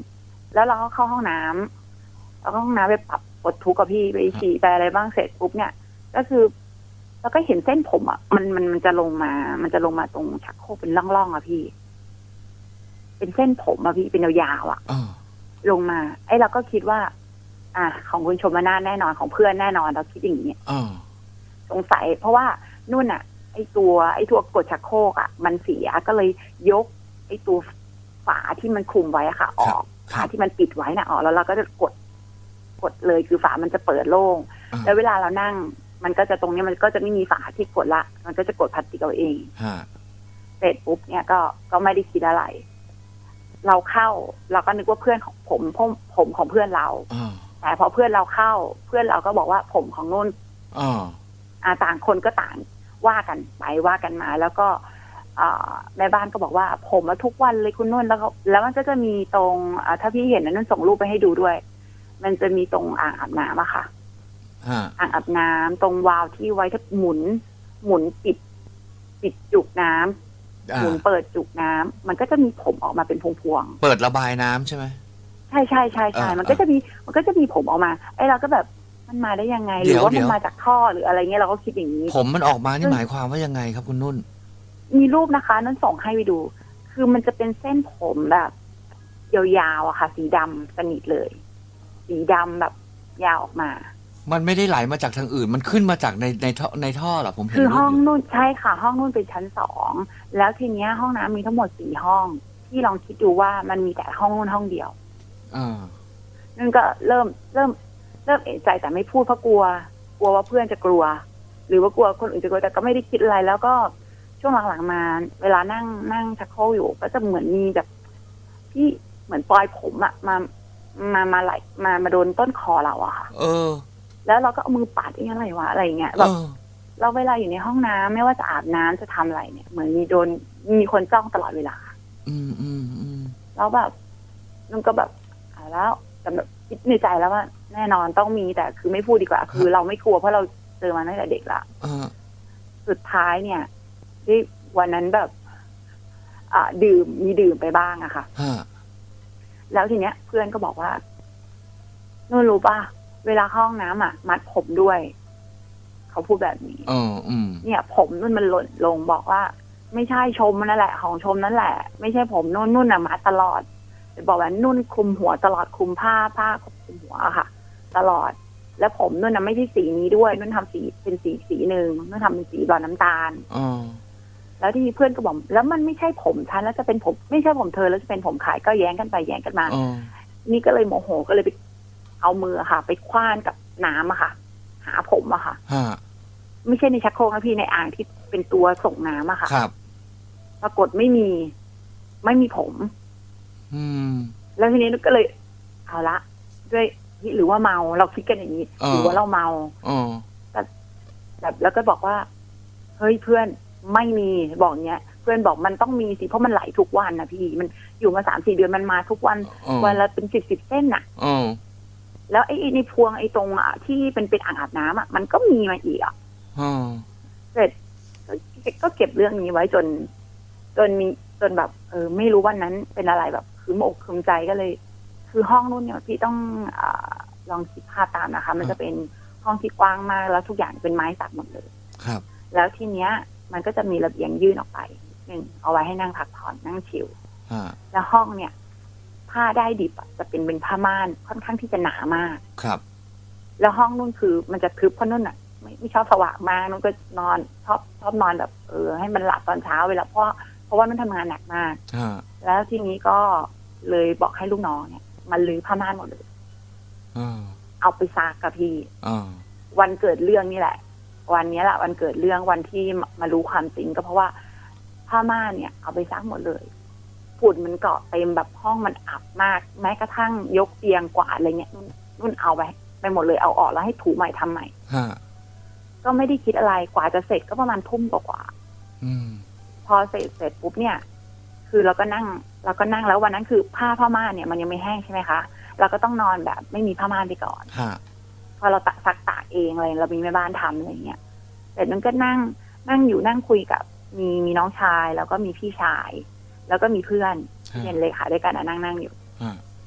แล้วเราก็เข้าห้องน้ำแล้วก็ห้องน้ำไปปรับปลดทุกข์กับพี่ไปฉี่ไปอะไรบ้างเสร็จปุ๊บเนี่ยก็คือแล้วก็เห็นเส้นผมอ่ะมันมันมันจะลงมามันจะลงมาตรงชักโครกเป็นร่องๆอ่ะพี่เป็นเส้นผมอ่ะพี่เป็นยาวๆอ่ะลงมาไอ้เราก็คิดว่าอ่ะของคุณชมนาแน่นอนของเพื่อนแน่นอนเราคิดอย่างนี้สงสัยเพราะว่านู่นอ่ะไอ้ตัวไอ้ตัวกดชักโครกอ่ะมันเสียก็เลยยกไอ้ตัวฝาที่มันคลุมไว้ค่ะออกฝาที่มันปิดไว้น่ะออกแล้วเราก็จะกดกดเลยคือฝามันจะเปิดโล่งแล้วเวลาเรานั่งมันก็จะตรงนี้มันก็จะไม่มีฝาที่กดละมันก็จะกดพลาสติกเอาเองเสร็จปุ๊บเนี่ยก็ก็ไม่ได้คิดอะไรเราเข้าเราก็นึกว่าเพื่อนของผมผมผมของเพื่อนเราแต่พอเพื่อนเราเข้าเพื่อนเราก็บอกว่าผมของนุ่นอ่าต่างคนก็ต่างว่ากันไปว่ากันมาแล้วก็แม่บ้านก็บอกว่าผมมาทุกวันเลยคุณนุ่นแล้วแล้วมันก็จะมีตรงถ้าพี่เห็นนะนุ่นส่งรูปไปให้ดูด้วยมันจะมีตรงอ่างอาบน้ำอะค่ะอ่างอาบน้ำตรงวาล์วที่ไว้ถ้าหมุนหมุนปิดปิดจุกน้ำหมุนเปิดจุกน้ำมันก็จะมีผมออกมาเป็นพวงๆเปิดระบายน้ำใช่ไหมใช่ใช่ใช่ใช่มันก็จะมีมันก็จะมีผมออกมาไอ้เราก็แบบมันมาได้ยังไงหรือว่ามันมาจากท่อหรืออะไรเงี้ยเราก็คิดอย่างนี้ผมมันออกมานี่หมายความว่ายังไงครับคุณนุ่นมีรูปนะคะนั่นส่งให้ไปดูคือมันจะเป็นเส้นผมแบบยาวๆอะค่ะสีดำสนิทเลยสีดำแบบยาวออกมามันไม่ได้ไหลมาจากทางอื่นมันขึ้นมาจากในในท่อในท่อเหรอผมเห็นคือห้องนู่นใช่ค่ะห้องนู่นเป็นชั้นสองแล้วทีเนี้ยห้องน้ำมีทั้งหมดสี่ห้องที่ลองคิดดูว่ามันมีแต่ห้องนู่นห้องเดียวอ่านั่นก็เริ่มเริ่มเริ่มเอะใจแต่ไม่พูดเพราะกลัวกลัวว่าเพื่อนจะกลัวหรือว่ากลัวคนอื่นจะกลัวแต่ก็ไม่ได้คิดอะไรแล้วก็ช่วงหลังๆมาเวลานั่งนั่งชักโครกอยู่ก็จะเหมือนมีแบบที่เหมือนปลอยผมอะมามามาไหลมามาโดนต้นคอเราอะค่ะเออแล้วเราก็เอามือปัดอย่างอะไรวะอะไรเงี้ยแบบเราเวลาอยู่ในห้องน้ำไม่ว่าจะอาบน้ำจะทำอะไรเนี่ยเหมือนมีโดนมีคนจ้องตลอดเวลาอืมอืมอืมแล้วแบบมันก็แบบอ่าแล้วแต่แบบคิดในใจแล้วว่าแน่นอนต้องมีแต่คือไม่พูดดีกว่าคือเราไม่กลัวเพราะเราเจอมาตั้งแต่เด็กละสุดท้ายเนี่ยที่วันนั้นแบบอ่าดื่มมีดื่มไปบ้างอะค่ะแล้วทีเนี้ยเพื่อนก็บอกว่านุ่นรู้ป่ะเวลาเข้าห้องน้ำอ่ะมัดผมด้วยเขาพูดแบบนี้เอออืมเนี่ยผมนุ่นมันหล่นลงบอกว่าไม่ใช่ชมนั่นแหละของชมนั่นแหละไม่ใช่ผมนุ่นนุ่นอ่ะมัดตลอดบอกว่านุ่นคลุมหัวตลอดคลุมผ้าผ้าคลุมหัวอะค่ะตลอดแล้วผมนุ่นน่ะไม่ใช่สีนี้ด้วยนุ่นทำสีเป็นสีสีหนึ่งนุ่นทำเป็นสีบอลน้ำตาลอ๋อแล้วที่เพื่อนก็บอกแล้วมันไม่ใช่ผมฉันแล้วจะเป็นผมไม่ใช่ผมเธอแล้วจะเป็นผมขายก็แย้งกันไปแย้งกันมานี่ก็เลยโมโหก็เลยไปเอามือค่ะไปคว้านกับน้ำอะค่ะหาผมอะค่ะไม่ใช่ในชักโครกนะพี่ในอ่างที่เป็นตัวส่งน้ำอะค่ะครับปรากฏไม่มีไม่มีผมอืมแล้วทีนี้ก็เลยเอาละด้วยหรือว่าเมาเราคิดกันอย่างนี้หรือว่าเราเมาแต่แบบแล้วก็บอกว่าเฮ้ยเพื่อนไม่มีบอกเนี้ยเพื่อนบอกมันต้องมีสิเพราะมันไหลทุกวันนะพี่มันอยู่มาสามสี่เดือนมันมาทุกวันวันละเป็นสิบสิบเส้นน่ะแล้วไอ้ในพวงไอ้ตรงอ่ะที่เป็นเป็นอ่างอาบน้ำอ่ะมันก็มีมาอีกอ่ะเสร็จก็เก็บเรื่องนี้ไว้จนจนมีจนแบบเออไม่รู้วันนั้นเป็นอะไรแบบคือโมกคืมใจก็เลยคือห้องนู้นเนี่ยพี่ต้องอลองคิดภาพตามนะคะมันจะเป็นห้องที่กว้างมากแล้วทุกอย่างเป็นไม้สักหมดเลยครับแล้วทีเนี้ยมันก็จะมีระเบียงยื่นออกไปหนึ่งเอาไว้ให้นั่งพักผ่อนนั่งชิลแล้วห้องเนี่ยผ้าได้ดิบจะเป็นเป็นผ้าม่านค่อนข้างที่จะหนามากครับแล้วห้องนู่นคือมันจะทึบเพราะนู่นอ่ะไม่ไม่ชอบสว่างมากนู่นก็นอนชอบชอบนอนแบบเออให้มันหลับตอนเช้าเวลาเพราะเพราะว่ามันทำงานหนักมากแล้วทีนี้ก็เลยบอกให้ลูกน้องเนี่ยมันลื้อผ้าม่านหมดเลยเอาไปซักกับพี่วันเกิดเรื่องนี่แหละวันนี้แหละวันเกิดเรื่องวันที่มารู้ความจริงก็เพราะว่าผ้าม่านเนี่ยเอาไปซักหมดเลยฝุ่นมันเกาะเต็มแบบห้องมันอับมากแม้กระทั่งยกเตียงกวาดอะไรเงี้ยนุ่นเอาไปไปหมดเลยเอาออกแล้วให้ถูใหม่ทำใหม่ก็ไม่ได้คิดอะไรกว่าจะเสร็จก็ประมาณทุ่มกว่าพอเสร็จเสร็จปุ๊บเนี่ยคือเราก็นั่งเราก็นั่งแล้ววันนั้นคือผ้าผ้าม่านเนี่ยมันยังไม่แห้งใช่ไหมคะเราก็ต้องนอนแบบไม่มีผ้าม่านไปก่อนพอเราตักซักตากเองอะไรเรามีแม่บ้านทำอะไรเงี้ยเสร็จนั้นก็นั่งนั่งอยู่นั่งคุยกับมีมีน้องชายแล้วก็มีพี่ชายแล้วก็มีเพื่อนเรียนเลยค่ะด้วยกันนั่งนั่งอยู่นั่ง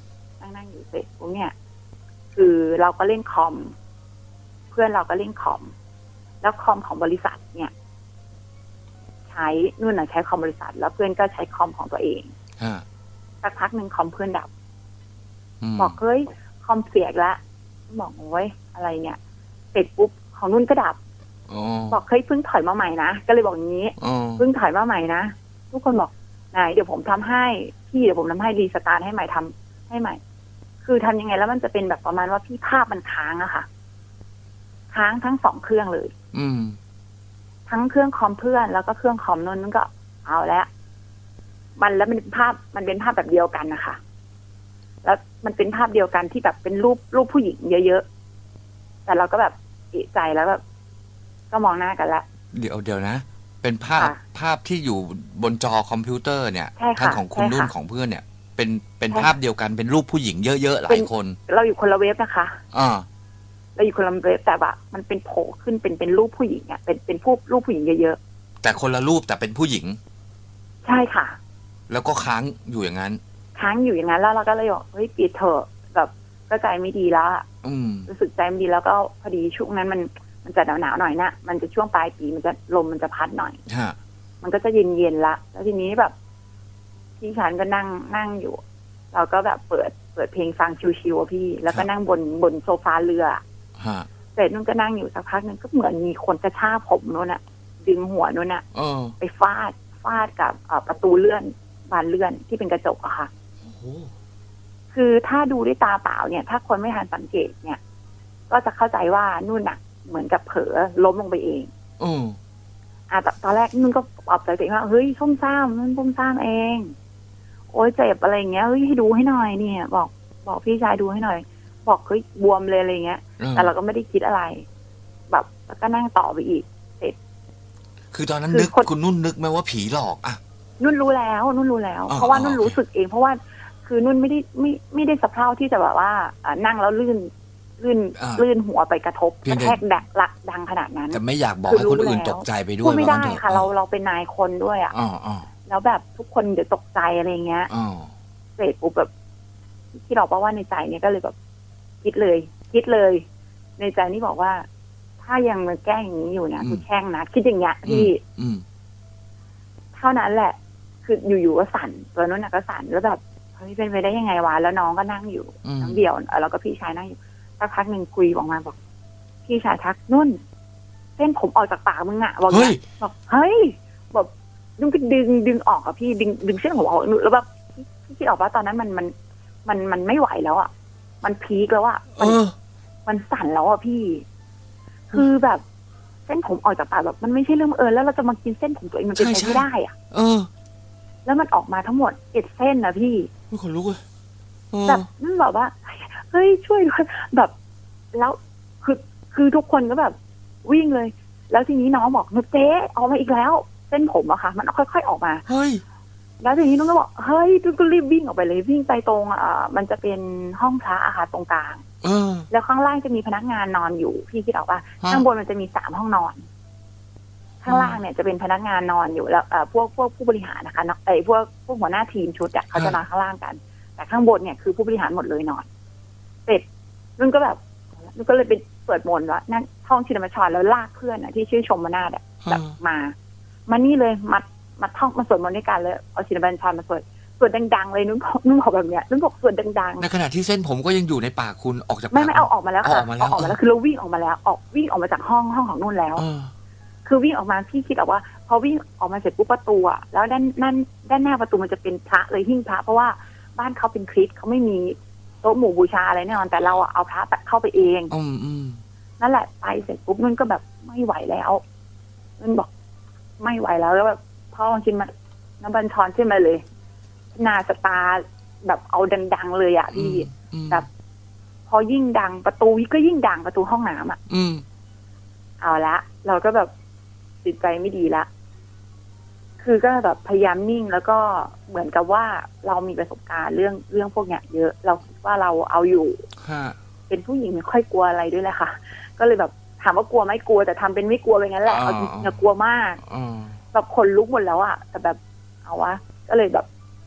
งนั่งอยู่เสร็จปุ๊บเนี่ยคือเราก็เล่นคอมเพื่อนเราก็เล่นคอมแล้วคอมของบริษัทเนี่ยใช้นู่นน่ะใช้คอมบริษัทแล้วเพื่อนก็ใช้คอมของตัวเองสักพักหนึ่งคอมเพื่อนดับบอกเฮ้ยคอมเสียแล้วบอกโอ้ยอะไรเนี่ยเสร็จปุ๊บของนุ่นก็ดับบอกเฮ้ยเพิ่งถอยมาใหม่นะก็เลยบอกอย่างนี้เพิ่งถอยมาใหม่นะทุกคนบอกไหนเดี๋ยวผมทำให้พี่เดี๋ยวผมทำให้รีสตาร์ทให้ใหม่ทำให้ใหม่คือทำยังไงแล้วมันจะเป็นแบบประมาณว่าพี่ภาพมันค้างอะค่ะค้างทั้งสองเครื่องเลยอืมทั้งเครื่องคอมเพื่อนแล้วก็เครื่องคอมนนท์มันก็เอาแล้วมันแล้วมันเป็นภาพมันเป็นภาพแบบเดียวกันนะคะแล้วมันเป็นภาพเดียวกันที่แบบเป็นรูปรูปผู้หญิงเยอะๆแต่เราก็แบบเอะใจแล้วแบบก็มองหน้ากันแล้วเดี๋ยวเดี๋ยวนะเป็นภาพภาพที่อยู่บนจอคอมพิวเตอร์เนี่ยทั้งของคุณนุ่นของเพื่อนเนี่ยเป็นเป็นภาพเดียวกันเป็นรูปผู้หญิงเยอะๆหลายคนเราอยู่คนละเว็บนะคะอ่าเราอยู่คนละเว็บแต่ว่ามันเป็นโผล่ขึ้นเป็นเป็นรูปผู้หญิงอ่ะเป็นเป็นรูปรูปผู้หญิงเยอะๆแต่คนละรูปแต่เป็นผู้หญิงใช่ค่ะแล้วก็ค้างอยู่อย่างนั้นค้างอยู่อย่างนั้นแล้วเราก็เลยบอกเฮ้ยปิดเถอะแบบก็ใจไม่ดีแล้วรู้สึกใจไม่ดีแล้วก็พอดีช่วงนั้นมันมันจะหนาวหนาวหน่อยนะมันจะช่วงปลายปีมันจะลมมันจะพัดหน่อยมันก็จะเย็นเย็นละแล้วทีนี้แบบพี่ฉันก็นั่งนั่งอยู่เราก็แบบเปิดเปิดเพลงฟังชิวๆพี่แล้วก็นั่งบนบนโซฟาเรือเสร็จนุ่นก็นั่งอยู่สักพักนึงก็เหมือนมีคนกระชากผมนุ่นน่ะดึงหัวนุ่นน่ะไปฟาดฟาดกับประตูเลื่อนบานเลื่อนที่เป็นกระจกอะค่ะคือถ้าดูด้วยตาเปล่าเนี่ยถ้าคนไม่ทันสังเกตเนี่ยก็จะเข้าใจว่านุ่นน่ะเหมือนกับเผลอล้มลงไปเองอืออ่าตอนแรกนุ่นก็ปลอบใจตัวเองว่าเฮ้ยส้มซ่ามนุ่นส้มซ่ามเองโอ๊ยเจ็บอะไรเงี้ยเฮ้ยให้ดูให้หน่อยเนี่ยบอกบอกพี่ชายดูให้หน่อยบอกเฮ้ยบวมเลยอะไรเงี้ยแต่เราก็ไม่ได้คิดอะไรแบบแล้วก็นั่งต่อไปอีกเสร็จคือตอนนั้นนึกคุณนุ่นนึกไหมว่าผีหลอกอ่ะนุ่นรู้แล้วนุ่นรู้แล้วเพราะว่านุ่นรู้สึกเองเพราะว่าคือนุ่นไม่ได้ไม่ไม่ได้สะเพร่าที่จะแบบว่านั่งแล้วลื่นลื่นลื่นหัวไปกระทบกระแทกดักลักดังขนาดนั้นแต่ไม่อยากบอกให้คนอื่นตกใจไปด้วยไม่ได้ค่ะเราเราเป็นนายคนด้วยอ่ะแล้วแบบทุกคนเดี๋ยวตกใจอะไรเงี้ยเสร็จปุ๊บแบบที่เราบอกว่าในใจเนี่ยก็เลยแบบคิดเลยคิดเลยในใจนี่บอกว่าถ้ายังมาแกล้งอย่างนี้อยู่นะคือแช่งนะคิดอย่างเงี้ยพี่เท่านั้นแหละคืออยู่ๆก็สั่นตัวนู้นก็สั่นแล้วแบบเฮ้ยเป็นไปได้ยังไงวะแล้วน้องก็นั่งอยู่น้องเดี่ยวแล้วก็พี่ชายนั่งอยู่สักพักหนึ่งคุยออกมาบอกพี่ชายทักนุ่นเส้นผมออกจากปากมึงอะบอกเนี่ยบอกเฮ้ยแบบนุ่นก็ดึงดึงออกอะพี่ดึงดึงเส้นผมออกแล้วแบบพี่คิดออกว่าตอนนั้นมันมันมันมันไม่ไหวแล้วอะมันพีคแล้วอะมันมันสั่นแล้วอะพี่คือแบบเส้นผมออกจากปากแบบมันไม่ใช่เรื่องเออแล้วเราจะมากินเส้นผมตัวเองมันเป็นไปไม่ได้อะเออแล้วมันออกมาทั้งหมดเจ็ดเส้นนะพี่ไม่ขนลุกเลยแบบนั่นบอกว่าเฮ้ยช่วยด้วยแบบแล้วคือคือทุกคนก็แบบวิ่งเลยแล้วทีนี้น้องบอกเจ๊ออกมาอีกแล้วเส้นผมอะค่ะมันค่อยๆออกมาเฮ้ยแล้วทีนี้น้องก็บอกเฮ้ยทุกคนรีบวิ่งออกไปเลยวิ่งไปตรงอ่ามันจะเป็นห้องพระอะค่ะตรงกลางแล้วข้างล่างจะมีพนักงานนอนอยู่พี่คิดออกป่ะข้างบนมันจะมีสามห้องนอนข้างล่างเนี่ยจะเป็นพนักงานนอนอยู่แล้วเอ่อพวกพวกผู้บริหารนะคะไอ้พวกพวกหัวหน้าทีมชุดอะเขาจะนอนข้างล่างกันแต่ข้างบนเนี่ยคือผู้บริหารหมดเลยนอนเสร็จนุ่นก็แบบนุ่นก็เลยไปเปิดมนต์ว่านั่นท่องชินบัญชรแล้วลากเพื่อนอะที่ชื่อชมมานาดอะแบบมามานี่เลยมัดมาท่องมาสวดมนต์ด้วยกันเลยเอาชินบัญชรมาสวดสวดดังๆเลยนุ่นบอกนุ่นบอกแบบเนี้ยนุ่นบอกสวดดังๆในขณะที่เส้นผมก็ยังอยู่ในปากคุณออกจากไม่ไม่เอาออกมาแล้วค่ะออกมาแล้วออกมาแล้วคือเราวิ่งออกมาแล้วออกวิ่งออกมาจากห้องห้องของนุ่นแล้วคือวิ่งออกมาพี่คิดออกว่าพอวิ่งออกมาเสร็จปุ๊บประตูอ่ะแล้วด้านด้านด้านหน้าประตูมันจะเป็นพระเลยหิ้งพระเพราะว่าบ้านเขาเป็นคริสต์เขาไม่มีโต๊ะหมู่บูชาอะไรแน่นอนแต่เราเอาพระตัดเข้าไปเองอืมอืมนั่นแหละไปเสร็จปุ๊บนุ่นก็แบบไม่ไหวแล้วนุ่นบอกไม่ไหวแล้วแล้วแบบพ่อชินมาน้ำบัญชรขึ้นมาเลยนาสตาแบบเอาดังๆเลยอ่ะพี่แบบพอยิ่งดังประตูก็ยิ่งดังประตูห้องน้ำอ่ะเอาละเราก็แบบจิตใจไม่ดีละคือก็แบบพยายามนิ่งแล้วก็เหมือนกับว่าเรามีประสบการณ์เรื่องเรื่องพวกเนี้ยเยอะเราคิดว่าเราเอาอยู่เป็นผู้หญิงไม่ค่อยกลัวอะไรด้วยแหละค่ะก็เลยแบบถามว่ากลัวไม่กลัวแต่ทำเป็นไม่กลัวไปงั้นแหละเอาจริงๆกลัวมากแบบขนลุกหมดแล้วอ่ะแต่แบบเอาวะก็เลยแบบ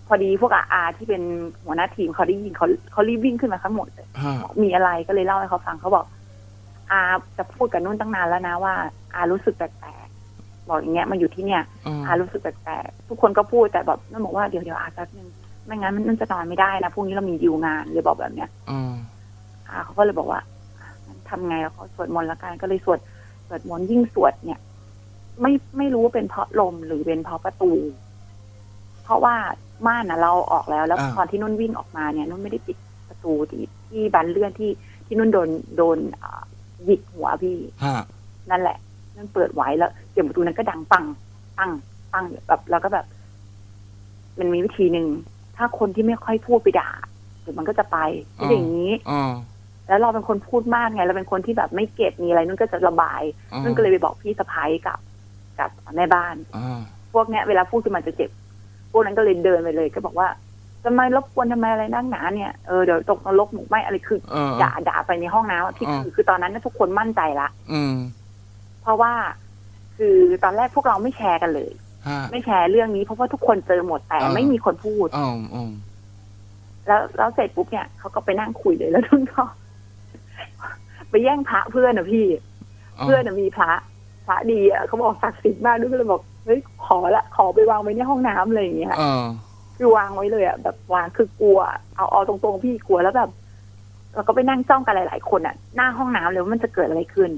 พอดีพวกอาอาที่เป็นหัวหน้าทีมเขาได้ยินเขาเขารีบวิ่งขึ้นมาทั้งหมดเลยมีอะไรก็เลยเล่าให้เขาฟังเขาบอกอาจะพูดกับนุ่นตั้งนานแล้วนะว่าอารู้สึกแปลกๆบอกอย่างเงี้ยมาอยู่ที่เนี่ยอารู้สึกแปลกๆทุกคนก็พูดแต่แบบนุ่นบอกว่าเดี๋ยวเดี๋ยวอาแป๊บนึงไม่งั้นนุ่นจะนอนไม่ได้นะพรุ่งนี้เรามีดิวงานเลยบอกแบบเนี้ยอาเขาก็เลยบอกว่าทำไงแล้วเขาสวดมนต์ละกันก็เลยสวดสวดมนต์ยิ่งสวดเนี่ยไม่ไม่รู้ว่าเป็นเพราะลมหรือเป็นเพราะประตูเพราะว่าม่านนะเราออกแล้วแล้วตอนที่นุ่นวิ่งออกมาเนี่ยนุ่นไม่ได้ปิดประตูที่ที่บานเลื่อนที่ที่นุ่นโดนโดนหยิกหัวพี่นั่นแหละนุ่นเปิดไว้แล้วเสียงประตูนั้นก็ดังปังปังปังแบบแล้วก็แบบมันมีวิธีหนึ่งถ้าคนที่ไม่ค่อยพูดไปด่าเดี๋ยวมันก็จะไปที่อย่างนี้แล้วเราเป็นคนพูดมากไงเราเป็นคนที่แบบไม่เก็บมีอะไรนุ่นก็จะระบายนุ่นก็เลยไปบอกพี่สะพ้ายกับกับแม่บ้านพวกเนี้ยเวลาพูดขึ้นมาจะเจ็บพวกนั้นก็เลยเดินไปเลยก็บอกว่าทำไมรบกวนทำไมอะไรนั่งหนาเนี่ยเออเดี๋ยวตกนรกหมูไหมอะไรคือด่าด่าไปในห้องน้ำที่คือคือตอนนั้นทุกคนมั่นใจละเพราะว่าคือตอนแรกพวกเราไม่แชร์กันเลยไม่แชร์เรื่องนี้เพราะว่าทุกคนเจอหมดแต่ไม่มีคนพูดแล้วแล้วเสร็จปุ๊บเนี่ยเขาก็ไปนั่งคุยเลยแล้วนุ่นก็ไปแย่งพระเพื่อนนะพี่เพื่อนนะมีพระพระดีอ่ะเขาบอกศักดิ์สิทธิ์มากด้วยก็เลยบอกเฮ้ยขอละขอไปวางไว้ในห้องน้ำอะไรอย่างเงี้ยคือวางไว้เลยอ่ะแบบวางคือกลัวเอาเอาตรงๆพี่กลัวแล้วแบบเราก็ไปนั่งจ้องกันหลายๆคนอ่ะหน้าห้องน้ำเลยว่ามันจะเกิดอะไรขึ้น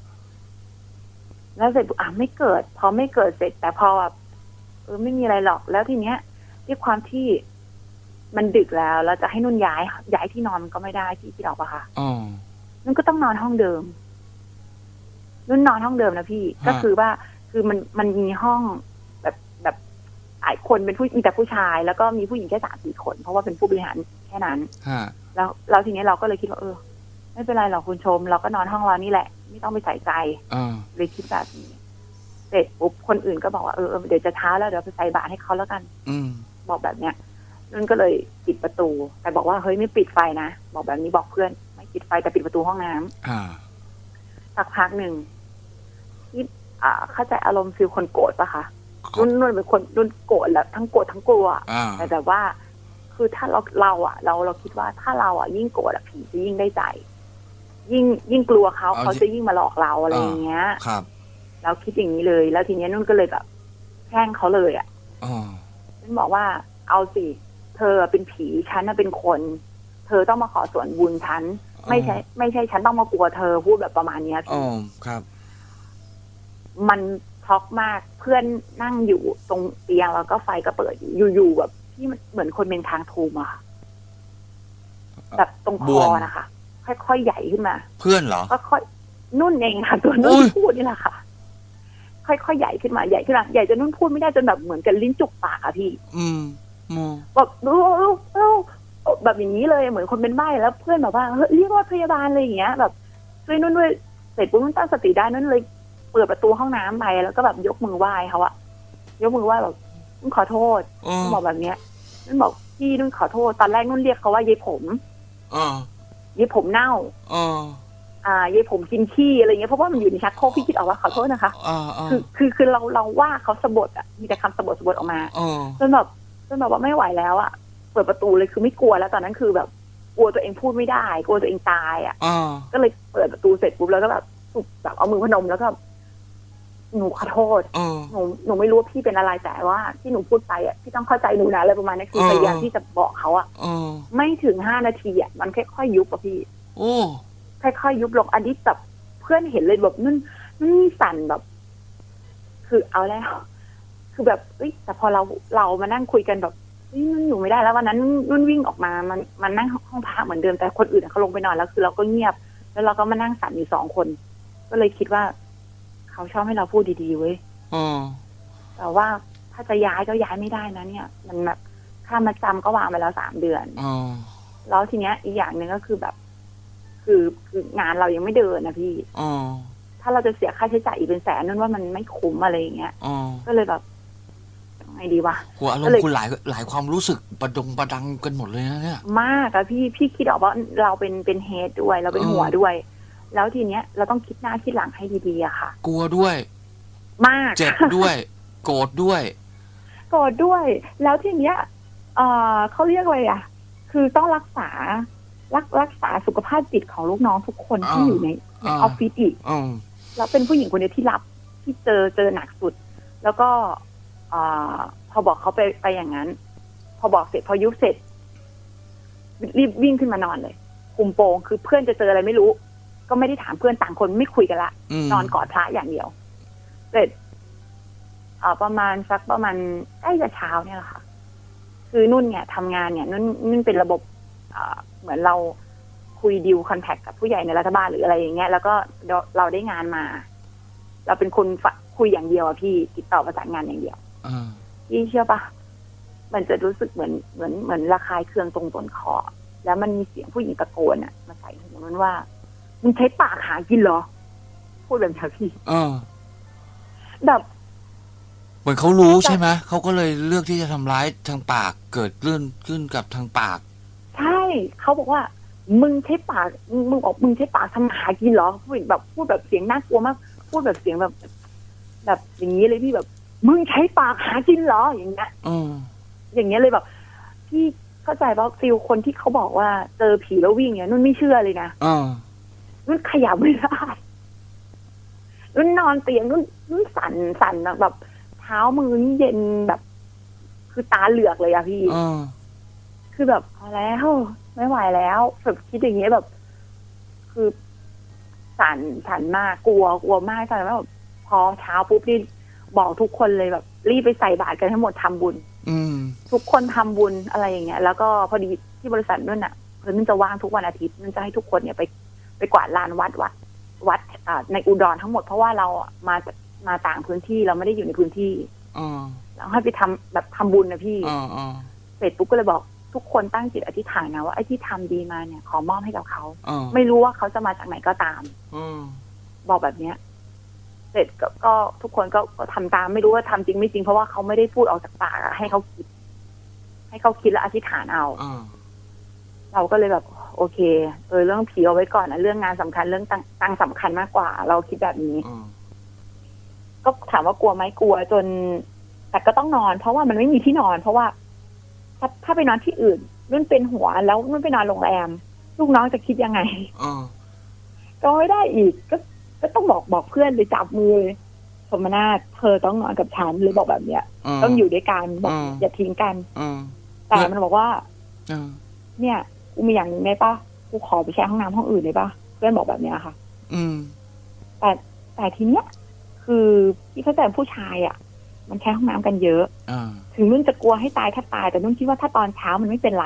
แล้วเสร็จอ่ะไม่เกิดพอไม่เกิดเสร็จแต่พอแบบเออไม่มีอะไรหรอกแล้วทีเนี้ยด้วยความที่มันดึกแล้วแล้วจะให้นุ่นย้ายย้ายที่นอนมันก็ไม่ได้ที่ที่เราปะค่ะนุ่นก็ต้องนอนห้องเดิมนุ่นนอนห้องเดิมนะพี่ก็คือว่าคือมันมันมีห้องแบบแบบหลายคนเป็นผู้มีแต่ผู้ชายแล้วก็มีผู้หญิงแค่สามสี่คนเพราะว่าเป็นผู้บริหารแค่นั้นแล้วเราทีนี้เราก็เลยคิดว่าเออไม่เป็นไรหรอกคุณชมเราก็นอนห้องเรานี่แหละไม่ต้องไปใส่ใจเลยคิดแบบนี้เสร็จปุ๊บคนอื่นก็บอกว่าเออเดี๋ยวจะเช้าแล้วเดี๋ยวไปใส่บาตรให้เขาแล้วกันบอกแบบเนี้ยนุ่นก็เลยปิดประตูแต่บอกว่าเฮ้ยไม่ปิดไฟนะบอกแบบนี้บอกเพื่อนไม่ปิดไฟแต่ปิดประตูห้องน้ำสักพักหนึ่งที่อ่าเข้าใจอารมณ์ฟิลคนโกรธปะคะนุ่นนุ่นเป็นคนนุ่นโกรธแล้วทั้งโกรธทั้งกลัวแต่แบบว่าคือถ้าเราเราอ่ะเราเราคิดว่าถ้าเราอ่ะยิ่งโกรธอ่ะผีจะยิ่งได้ใจยิ่งยิ่งกลัวเขาเขาจะยิ่งมาหลอกเราอะไรอย่างเงี้ยครับเราคิดอย่างนี้เลยแล้วทีนี้นุ่นก็เลยแบบแช่งเขาเลยอ่ะนุ่นบอกว่าเอาสิเธอเป็นผีฉันน่ะเป็นคนเธอต้องมาขอส่วนบุญฉันไม่ใช่ไม่ใช่ฉันต้องมากลัวเธอพูดแบบประมาณนี้พี่ครับมันช็อกมากเพื่อนนั่งอยู่ตรงเตียงแล้วก็ไฟก็เปิดอยู่อยู่ๆแบบที่มันเหมือนคนเป็นทางทูมอะค่ะแบบตรงคอนะคะค่อยๆใหญ่ขึ้นมาเพื่อนเหรอค่อยๆนุ่นเองค่ะตัวนุ่นพูดนี่แหละค่ะค่อยๆใหญ่ขึ้นมาใหญ่ขึ้นมาใหญ่จนนุ่นพูดไม่ได้จนแบบเหมือนกับลิ้นจุกปากอะพี่อืมแบบดูแบบอย่างนี้เลยเหมือนคนเป็นใบ้แล้วเพื่อนแบบว่าเฮ้ยเรียกรถพยาบาลอะไรอย่างเงี้ยแบบช่วยนุ่นด้วยเสร็จปุ๊บนุ่นตั้งสติได้นุ่นเลยเปิดประตูห้องน้ำไปแล้วก็แบบยกมือไหว้เขาอะยกมือไหว้แบบนุ่นขอโทษนุ่นบอกแบบเนี้ยนุ่นบอกพี่นุ่นขอโทษตอนแรกนุ่นเรียกเขาว่ายายผมยายผมเน่าอ่ายายผมกินขี้อะไรเงี้ยเพราะว่ามันอยู่ในชักโครกพี่คิดออกว่าขอโทษนะคะคือคือคือเราเราว่าเขาสะบดอะมีแต่คำสะบดสะบดออกมาจนแบบจนแบบว่าไม่ไหวแล้วอะเปิดประตูเลยคือไม่กลัวแล้วตอนนั้นคือแบบกลัวตัวเองพูดไม่ได้กลัวตัวเองตายอะก็เลยเปิดประตูเสร็จปุ๊บแล้วก็แบบแบบเอามือพนมแล้วก็หนูขอโทษหนูหนูไม่รู้ว่าพี่เป็นอะไรแต่ว่าที่หนูพูดไปอ่ะพี่ต้องเข้าใจหนูนะอะไรประมาณนี้คือพยายามที่จะบอกเขาอ่ะไม่ถึงห้านาทีอ่ะมันค่อยๆยุบอ่ะพี่โอ้ค่อยๆยุบลงอันนี้แบบเพื่อนเห็นเลยแบบนั่นนั่นสั่นแบบ คือเอาแล้วคือแบบเอ้ยแต่พอเราเรามานั่งคุยกันแบบมันอยู่ไม่ได้แล้ววันนั้นนุ่นวิ่งออกมามันมันนั่งห้องพักเหมือนเดิมแต่คนอื่นเขาลงไปนอนแล้วคือเราก็เงียบแล้วเราก็มานั่งสั่นอยู่สองคนก็เลยคิดว่าเขาชอบให้เราพูดดีๆเว้ยแต่ว่าถ้าจะย้ายก็ย้ายไม่ได้นะเนี่ยมันแบบค่ามาจำก็วางไปแล้วสามเดือนแล้วทีเนี้ยอีกอย่างหนึ่งก็คือแบบคือคืองานเรายังไม่เดินนะพี่ถ้าเราจะเสียค่าใช้จ่ายอีกเป็นแสนนั่นว่ามันไม่คุ้มอะไรอย่างเงี้ยก็เลยแบบไงดีวะหัวอารมณ์คุณหลายหลายความรู้สึกประดงประดังกันหมดเลยนะเนี่ยมากอะพี่พี่คิดออกว่าเราเป็นเป็นเฮดด้วยเราเป็นหัวด้วยแล้วทีเนี้ยเราต้องคิดหน้าคิดหลังให้ดีๆอะค่ะกลัวด้วยมากเจ็บด้วยโกรธด้วยโกรธด้วยแล้วทีเนี้ยเอ่อเขาเรียกอะไรอ่ะคือต้องรักษารักรักษาสุขภาพจิตของลูกน้องทุกคนที่อยู่ในในออฟฟิศอีกแล้วเป็นผู้หญิงคนเดียวที่รับที่เจอเจอหนักสุดแล้วก็อพอบอกเขาไปไปอย่างนั้นพอบอกเสร็จพอยุบเสร็จรีบวิ่งขึ้นมานอนเลยคุมโปงคือเพื่อนจะเจออะไรไม่รู้ก็ไม่ได้ถามเพื่อนต่างคนไม่คุยกันละนอนกอดพระอย่างเดียวเสร็จประมาณสักประมาณใกล้จะเช้าเนี่ยแหละค่ะคือนุ่นเนี่ยทำงานเนี่ยนุ่นนุ่นเป็นระบบเหมือนเราคุยดิวคอนแทคกับผู้ใหญ่ในรัฐบาลหรืออะไรอย่างเงี้ยแล้วก็เราได้งานมาเราเป็นคนคุยอย่างเดียวอะพี่ติดต่อประสานงานอย่างเดียวพี่เชื่อปะมันจะรู้สึกเหมือนเหมือนเหมือนระคายเคืองตรงต้นคอแล้วมันมีเสียงผู้หญิงตะโกนอะมาใส่หูนุ่นว่ามึงใช้ปากหากินเหรอพูดแบบนี้พี่แบบเหมือนเขารู้ใช่ไหมเขาก็เลยเลือกที่จะทำร้ายทางปากเกิดเรื่องขึ้นกับทางปากใช่เขาบอกว่ามึงใช้ปากมึงออกมึงใช้ปากทำหากินเหรอพูดแบบพูดแบบเสียงน่ากลัวมากพูดแบบเสียงแบบแบบอย่างนี้เลยพี่แบบมึงใช้ปากหากินเหรออย่างเงี้ยอืออย่างเงี้ยเลยแบบพี่เข้าใจว่าฟิลคนที่เขาบอกว่าเจอผีแล้ววิ่งเนี่ยนุ่นไม่เชื่อเลยนะอ๋อนุ่นขยับไม่ได้นุ่นนอนเตียงนุ่นนุ่นสั่นสั่นแบบเท้ามือนี่เย็นแบบคือตาเหลือกเลยอะพี่อ๋อคือแบบพอแล้วไม่ไหวแล้วแบบคิดอย่างเงี้ยแบบคือสั่นสั่นมากกลัวกลัวมากสั่นว่าแบบพอเช้าปุ๊บนี่บอกทุกคนเลยแบบรีบไปใส่บาตรกันให้หมดทำบุญทุกคนทำบุญอะไรอย่างเงี้ยแล้วก็พอดีที่บริษัทนุ่นอ่ะเพื่อนนุ่นจะว่างทุกวันอาทิตย์นุ่นจะให้ทุกคนเนี่ยไปไปกวาดลานวัดวัดวัดอ่าในอุดรทั้งหมดเพราะว่าเราอ่ะมามาต่างพื้นที่เราไม่ได้อยู่ในพื้นที่เราให้ไปทำแบบทำบุญนะพี่เสร็จปุ๊บก็เลยบอกทุกคนตั้งจิตอธิษฐานนะว่าไอ้ที่ทำดีมาเนี่ยขอมอบให้กับเขาไม่รู้ว่าเขาจะมาจากไหนก็ตามบอกแบบเนี้ยเสร็จก็ก็ทุกคนก็ทำตามไม่รู้ว่าทำจริงไม่จริงเพราะว่าเขาไม่ได้พูดออกจากปากให้เขาคิดให้เขาคิดแล้วอธิษฐานเอาเราก็เลยแบบโอเคเออเรื่องผีเอาไว้ก่อนนะเรื่องงานสำคัญเรื่องตังตังสำคัญมากกว่าเราคิดแบบนี้ก็ถามว่ากลัวไหมกลัวจนแต่ก็ต้องนอนเพราะว่ามันไม่มีที่นอนเพราะว่าถ้าถ้าไปนอนที่อื่นนุ่นเป็นหัวแล้วนุ่นไปนอนโรงแรมลูกน้องจะคิดยังไงก็ไม่ได้อีกก็ก็ต้องบอกบอกเพื่อนเลยจับมือเลยสมนาถเธอต้องนอนกับฉันเลยบอกแบบเนี้ยต้องอยู่ด้วยกันบอกอย่าทิ้งกันแต่มันบอกว่าเนี่ยกูมีอย่างหนึ่งได้ปะกูขอไปแช่ห้องน้ำห้องอื่นได้ปะเพื่อนบอกแบบเนี้ยค่ะแต่แต่ทีเนี้ยคือพี่เข้าใจผู้ชายอ่ะมันแช่ห้องน้ำกันเยอะถึงนุ่นจะกลัวให้ตายถ้าตายแต่นุ่นคิดว่าถ้าตอนเช้ามันไม่เป็นไร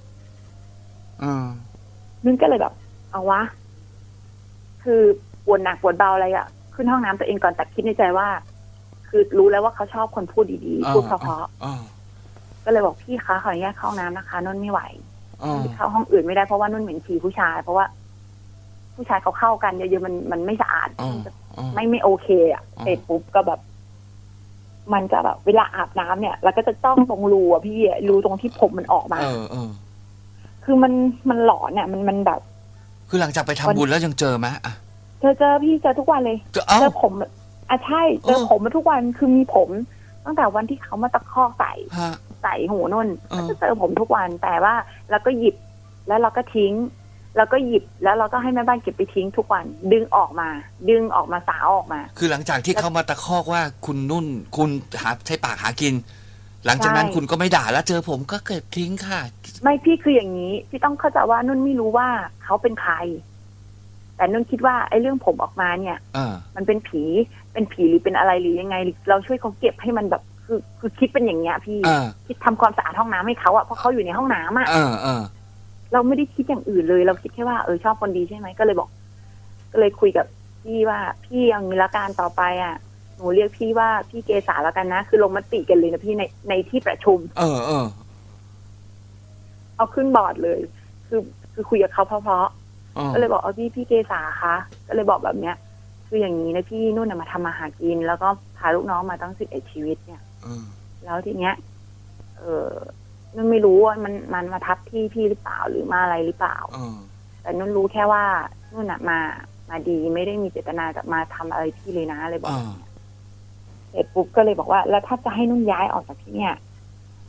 นุ่นก็เลยแบบเอาวะคือปวดหนักปวดเบาอะไรอ่ะขึ้นห้องน้ำตัวเองก่อนแต่คิดในใจว่าคือรู้แล้วว่าเขาชอบคนพูดดีๆพูดเพราะๆก็เลยบอกพี่คะขออนุญาตเข้าห้องน้ำนะคะนุ่นไม่ไหวเข้าห้องอื่นไม่ได้เพราะว่านุ่นเหม็นฉี่ผู้ชายเพราะว่าผู้ชายเขาเข้ากันเยอะๆมันมันไม่สะอาดไม่ไม่โอเคอ่ะเสร็จปุ๊บก็แบบมันจะแบบเวลาอาบน้ำเนี่ยเราก็จะจ้องตรงรูอ่ะพี่รูตรงที่ผมมันออกมาคือมันมันหลอนเนี่ยมันมันแบบคือหลังจากไปทำบุญแล้วยังเจอไหมอ่ะเจอเจอพี่เจอทุกวันเลยเจอผมอ่ะใช่เจอผมมาทุกวันคือมีผมตั้งแต่วันที่เขามาตะคอกใส่ใส่หูนุ่นก็จะเจอผมทุกวันแต่ว่าเราก็หยิบแล้วเราก็ทิ้งแล้วก็หยิบแล้วเราก็ให้แม่บ้านเก็บไปทิ้งทุกวันดึงออกมาดึงออกมาสาวออกมาคือหลังจากที่เขามาตะคอกว่าคุณนุ่นคุณหาใช้ปากหากินหลังจากนั้นคุณก็ไม่ด่าแล้วเจอผมก็เก็บทิ้งค่ะไม่พี่คืออย่างนี้พี่ต้องเข้าใจว่านุ่นไม่รู้ว่าเขาเป็นใครแต่นุ่นคิดว่าไอ้เรื่องผมออกมาเนี่ยมันเป็นผีเป็นผีหรือเป็นอะไรหรือยังไงเราช่วยเขาเก็บให้มันแบบคือคือคิดเป็นอย่างเงี้ยพี่คิดทำความสะอาดห้องน้ำให้เขาอะเพราะเขาอยู่ในห้องน้ำอะเราไม่ได้คิดอย่างอื่นเลยเราคิดแค่ว่าเออชอบคนดีใช่ไหมก็เลยบอกก็เลยคุยกับพี่ว่าพี่ยังมีละการต่อไปอ่ะหนูเรียกพี่ว่าพี่เกษาแล้วกันนะคือลงมติกันเลยนะพี่ในในที่ประชุมเออเออเอาขึ้นบอร์ดเลยคือคือคุยกับเขาเพราะๆก็เลยบอกเอาพี่พี่เกษาคะก็เลยบอกแบบเนี้ยคืออย่างนี้นะพี่นุ่นมาทำมาหากินแล้วก็พาลูกน้องมาตั้งสิบเอ็ดชีวิตเนี่ยแล้วทีเนี้ยเออนุ่นไม่รู้ว่ามันมันมาทับที่พี่หรือเปล่าหรือมาอะไรหรือเปล่าแต่นุ่นรู้แค่ว่านุ่นอะมามาดีไม่ได้มีเจตนาจะมาทำอะไรพี่เลยนะเลยบอกเสร็จปุ๊บก็เลยบอกว่าแล้วถ้าจะให้นุ่นย้ายออกจากที่เนี่ยพ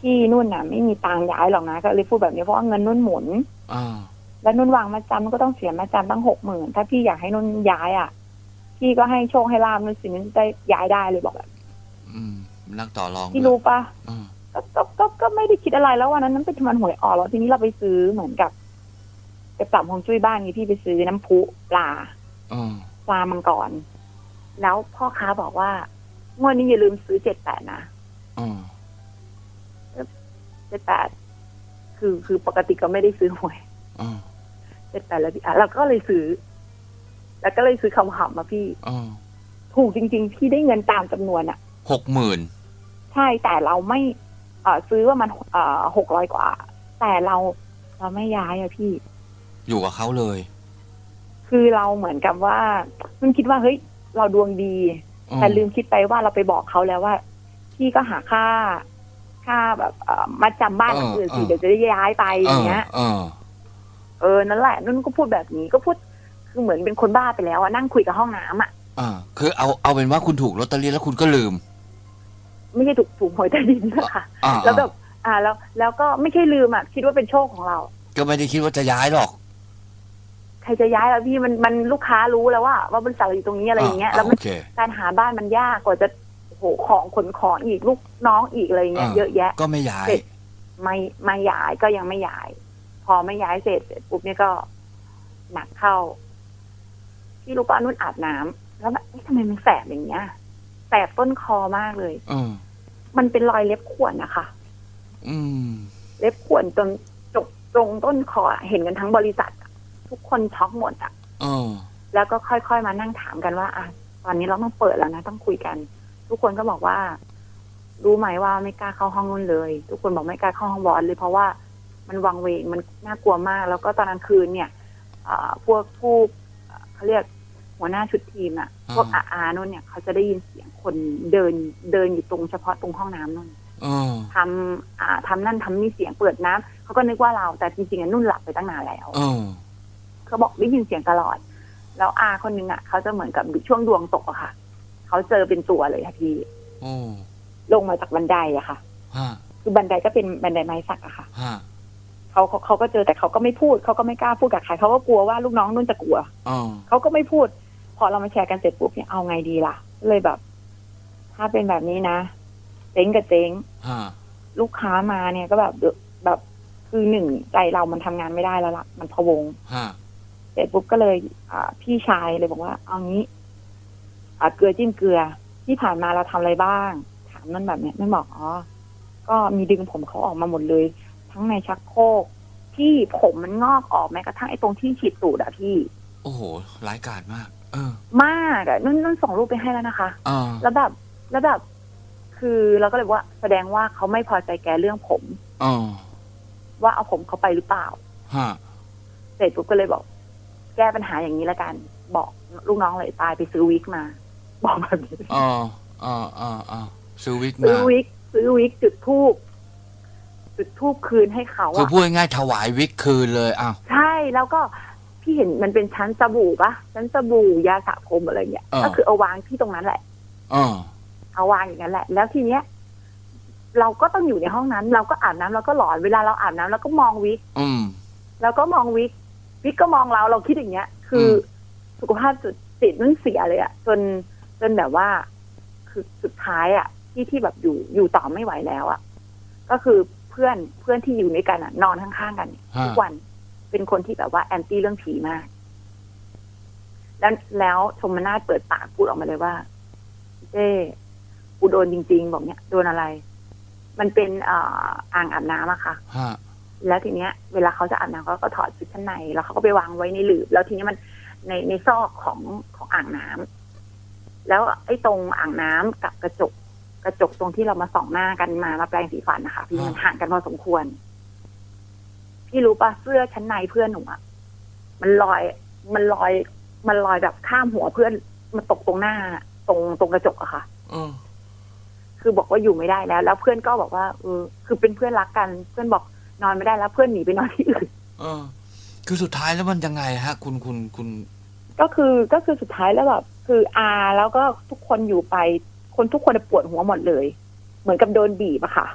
พี่นุ่นน่ะไม่มีตังค์ย้ายหรอกนะก็เลยพูดแบบนี้เพราะว่าเงินนุ่นหมุนอ่าแล้วนุ่นวางมาจำก็ต้องเสียมาจำตั้งหกหมื่นถ้าพี่อยากให้นุ่นย้ายอ่ะพี่ก็ให้โชคให้ลาบนุ่นสินุ่นได้ย้ายได้เลยบอกแบบอืมนักต่อรองพี่รู้ปะก็ก็ก็ก็ไม่ได้คิดอะไรแล้ววันนั้นนั้นเป็นมันหวยออกแล้วทีนี้เราไปซื้อเหมือนกับไปปรับฮวงจุ้ยบ้านนี้พี่ไปซื้อน้ำพุปลาปลามังกรแล้วพ่อค้าบอกว่างวดนี้อย่าลืมซื้อเจ็ดแปดนะเจ็ดแปดคือคือปกติก็ไม่ได้ซื้อหวยเจ็ดแปดแล้วพี่อ่ะเราก็เลยซื้อแล้วก็เลยซื้อคำหำมาพี่ถูกจริงๆพี่ได้เงินตามจำนวนอ่ะหกหมื่นใช่แต่เราไม่เอ่อซื้อว่ามันเอ่อหกร้อยกว่าแต่เราเราไม่ย้ายอะพี่อยู่กับเขาเลยคือเราเหมือนกับว่ามันคิดว่าเฮ้ยเราดวงดีแต่ลืมคิดไปว่าเราไปบอกเขาแล้วว่าพี่ก็หาค่าค่าแบบเอ่อมาจำบ้านอื่นสิเดี๋ยวจะได้ย้ายไปอย่างเงี้ยเออนั่นแหละนุ่นก็พูดแบบนี้ก็พูดคือเหมือนเป็นคนบ้าไปแล้วอะนั่งคุยกับห้องน้ำอะอ่าคือเอาเอาเป็นว่าคุณถูกลอตเตอรี่แล้วคุณก็ลืมไม่ใช่ถูกถูกหวยใต้ดินนะคะแล้วแบบอ่าแล้วแล้วก็ไม่ใช่ลืมอ่ะคิดว่าเป็นโชคของเราก็ไม่ได้คิดว่าจะย้ายหรอกใครจะย้ายล่ะพี่มันมันลูกค้ารู้แล้วว่าว่าบริษัทอยู่ตรงนี้อะไรอย่างเงี้ยแล้วมันการหาบ้านมันยากกว่าจะโหของขนของอีกลูกน้องอีกอะไรเงี้ยเยอะแยะก็ไม่ย้ายไม่ไม่ย้ายก็ยังไม่ย้ายพอไม่ย้ายเสร็จเสร็จปุ๊บเนี่ยก็หนักเข้าพี่รู้ป่ะนุ่นอาบน้ำแล้วแบบทำไมมันแสบอย่างเงี้ยแสบต้นคอมากเลยอืมมันเป็นรอยเล็บข่วนนะคะอืมเล็บข่วนจนจกตรงต้นคอเห็นกันทั้งบริษัททุกคนช็อกหมดอ่ะอืมแล้วก็ค่อยๆมานั่งถามกันว่าอ่ะตอนนี้เราต้องเปิดแล้วนะต้องคุยกันทุกคนก็บอกว่ารู้ไหมว่าไม่กล้าเข้าห้องนู้นเลยทุกคนบอกไม่กล้าเข้าห้องบอสเลยเพราะว่ามันวังเวงมันน่ากลัวมากแล้วก็ตอนกลางคืนเนี่ยพวกผู้เขาเรียกหัวหน้าชุดทีมอ่ะพวกอาอาโน่นเนี่ยเขาจะได้ยินเสียงคนเดินเดินอยู่ตรงเฉพาะตรงห้องน้ำนู่นทำอ่าทำนั่นทำนี่เสียงเปิดน้ำเขาก็นึกว่าเราแต่จริงๆนุ่นหลับไปตั้งนานแล้วเขาบอกได้ยินเสียงตลอดแล้วอาคนนึงอ่ะเขาจะเหมือนกับช่วงดวงตกอะค่ะเขาเจอเป็นตัวเลยค่ะพี่ลงมาจากบันไดอะค่ะคือบันไดก็เป็นบันไดไม้สักอะค่ะเขาเขาเขาก็เจอแต่เขาก็ไม่พูดเขาก็ไม่กล้าพูดกับใครเขาก็กลัวว่าลูกน้องนุ่นจะกลัวเขาก็ไม่พูดพอเรามาแชร์กันเสร็จปุ๊บเนี่ยเอาไงดีล่ะเลยแบบถ้าเป็นแบบนี้นะเจ๊งกับเจ๊งลูกค้ามาเนี่ยก็แบบแบบคือหนึ่งใจเรามันทำงานไม่ได้แล้วล่ะมันพะวงเสร็จปุ๊บก็เลยอ่าพี่ชายเลยบอกว่าเอางี้อ่าเกลือจิ้มเกลือที่ผ่านมาเราทำอะไรบ้างถามนั่นแบบเนี้ยนั่นบอกอ๋อก็มีดึงผมเขาออกมาหมดเลยทั้งในชักโครกที่ผมมันงอกออกแม้กระทั่งไอ้ตรงที่ฉีดตูดอะพี่โอ้โหร้ายกาจมากเออมากอะนุ่นนุ่นส่งรูปไปให้แล้วนะคะอ่าแล้วแบบแล้วแบบคือเราก็เลยว่าแสดงว่าเขาไม่พอใจแกเรื่องผมอ๋อว่าเอาผมเขาไปหรือเปล่าฮะเสร็จปุ๊บก็เลยบอกแก้ปัญหาอย่างนี้ละกันบอกลูกน้องเลยตายไปซื้อวิกมาบอกแบบนี้อ๋ออ๋ออ๋ออ๋อซื้อวิกมาซื้อวิกซื้อวิกจุดธูปจุดธูปคืนให้เขาคือพูดง่ายๆถวายวิกคืนเลยอ้าวใช่แล้วก็พี่เห็นมันเป็นชั้นสบู่ปะชั้นสบู่ยาสระผมอะไรเงี้ยก็คือเอาวางที่ตรงนั้นแหละอ๋อเอาวางอย่างนั้นแหละแล้วทีเนี้ยเราก็ต้องอยู่ในห้องนั้นเราก็อาบน้ำเราก็หลอนเวลาเราอาบน้ำเราก็มองวิกอืมแล้วก็มองวิกวิกก็มองเราเราคิดอย่างเงี้ยคือสุขภาพจิตมันเสียเลยอะจนจนแบบว่าคือสุดท้ายอะที่ที่แบบอยู่อยู่ต่อไม่ไหวแล้วอะก็คือเพื่อนเพื่อนที่อยู่ในกันอะนอนข้างๆกันทุกวันเป็นคนที่แบบว่าแอนตี้เรื่องผีมากแล้วแล้วชมนาฏเปิดปากพูดออกมาเลยว่าเจ้กูโดนจริงๆบอกเนี้ยโดนอะไรมันเป็นอ่าอ่างอาบน้ำอะค่ะแล้วทีเนี้ยเวลาเขาจะอาบน้ำเขาก็ถอดชุดชั้นในแล้วเขาก็ไปวางไว้ในหลืบแล้วทีนี้มันในในซอกของของอ่างน้ำแล้วไอ้ตรงอ่างน้ำกับกระจกกระจกตรงที่เรามาส่องหน้ากันมามาแปลงสีฟันนะคะพี่มันห่างกันพอสมควรพี่รู้ป่ะเสื้อชั้นในเพื่อนหนูอะมันลอยมันลอยมันลอยแบบข้ามหัวเพื่อนมาตกตรงหน้าตรงตรงกระจกอะค่ะคือบอกว่าอยู่ไม่ได้แล้วแล้วเพื่อนก็บอกว่าเออคือเป็นเพื่อนรักกันเพื่อนบอกนอนไม่ได้แล้วเพื่อนหนีไปนอนที่อื่นเออคือสุดท้ายแล้วมันยังไงฮะคุณคุณคุณก็คือก็คือสุดท้ายแล้วแบบคืออาแล้วก็ทุกคนอยู่ไปคนทุกคนปวดหัวหมดเลยเหมือนกับโดนบีบอะค่ะคื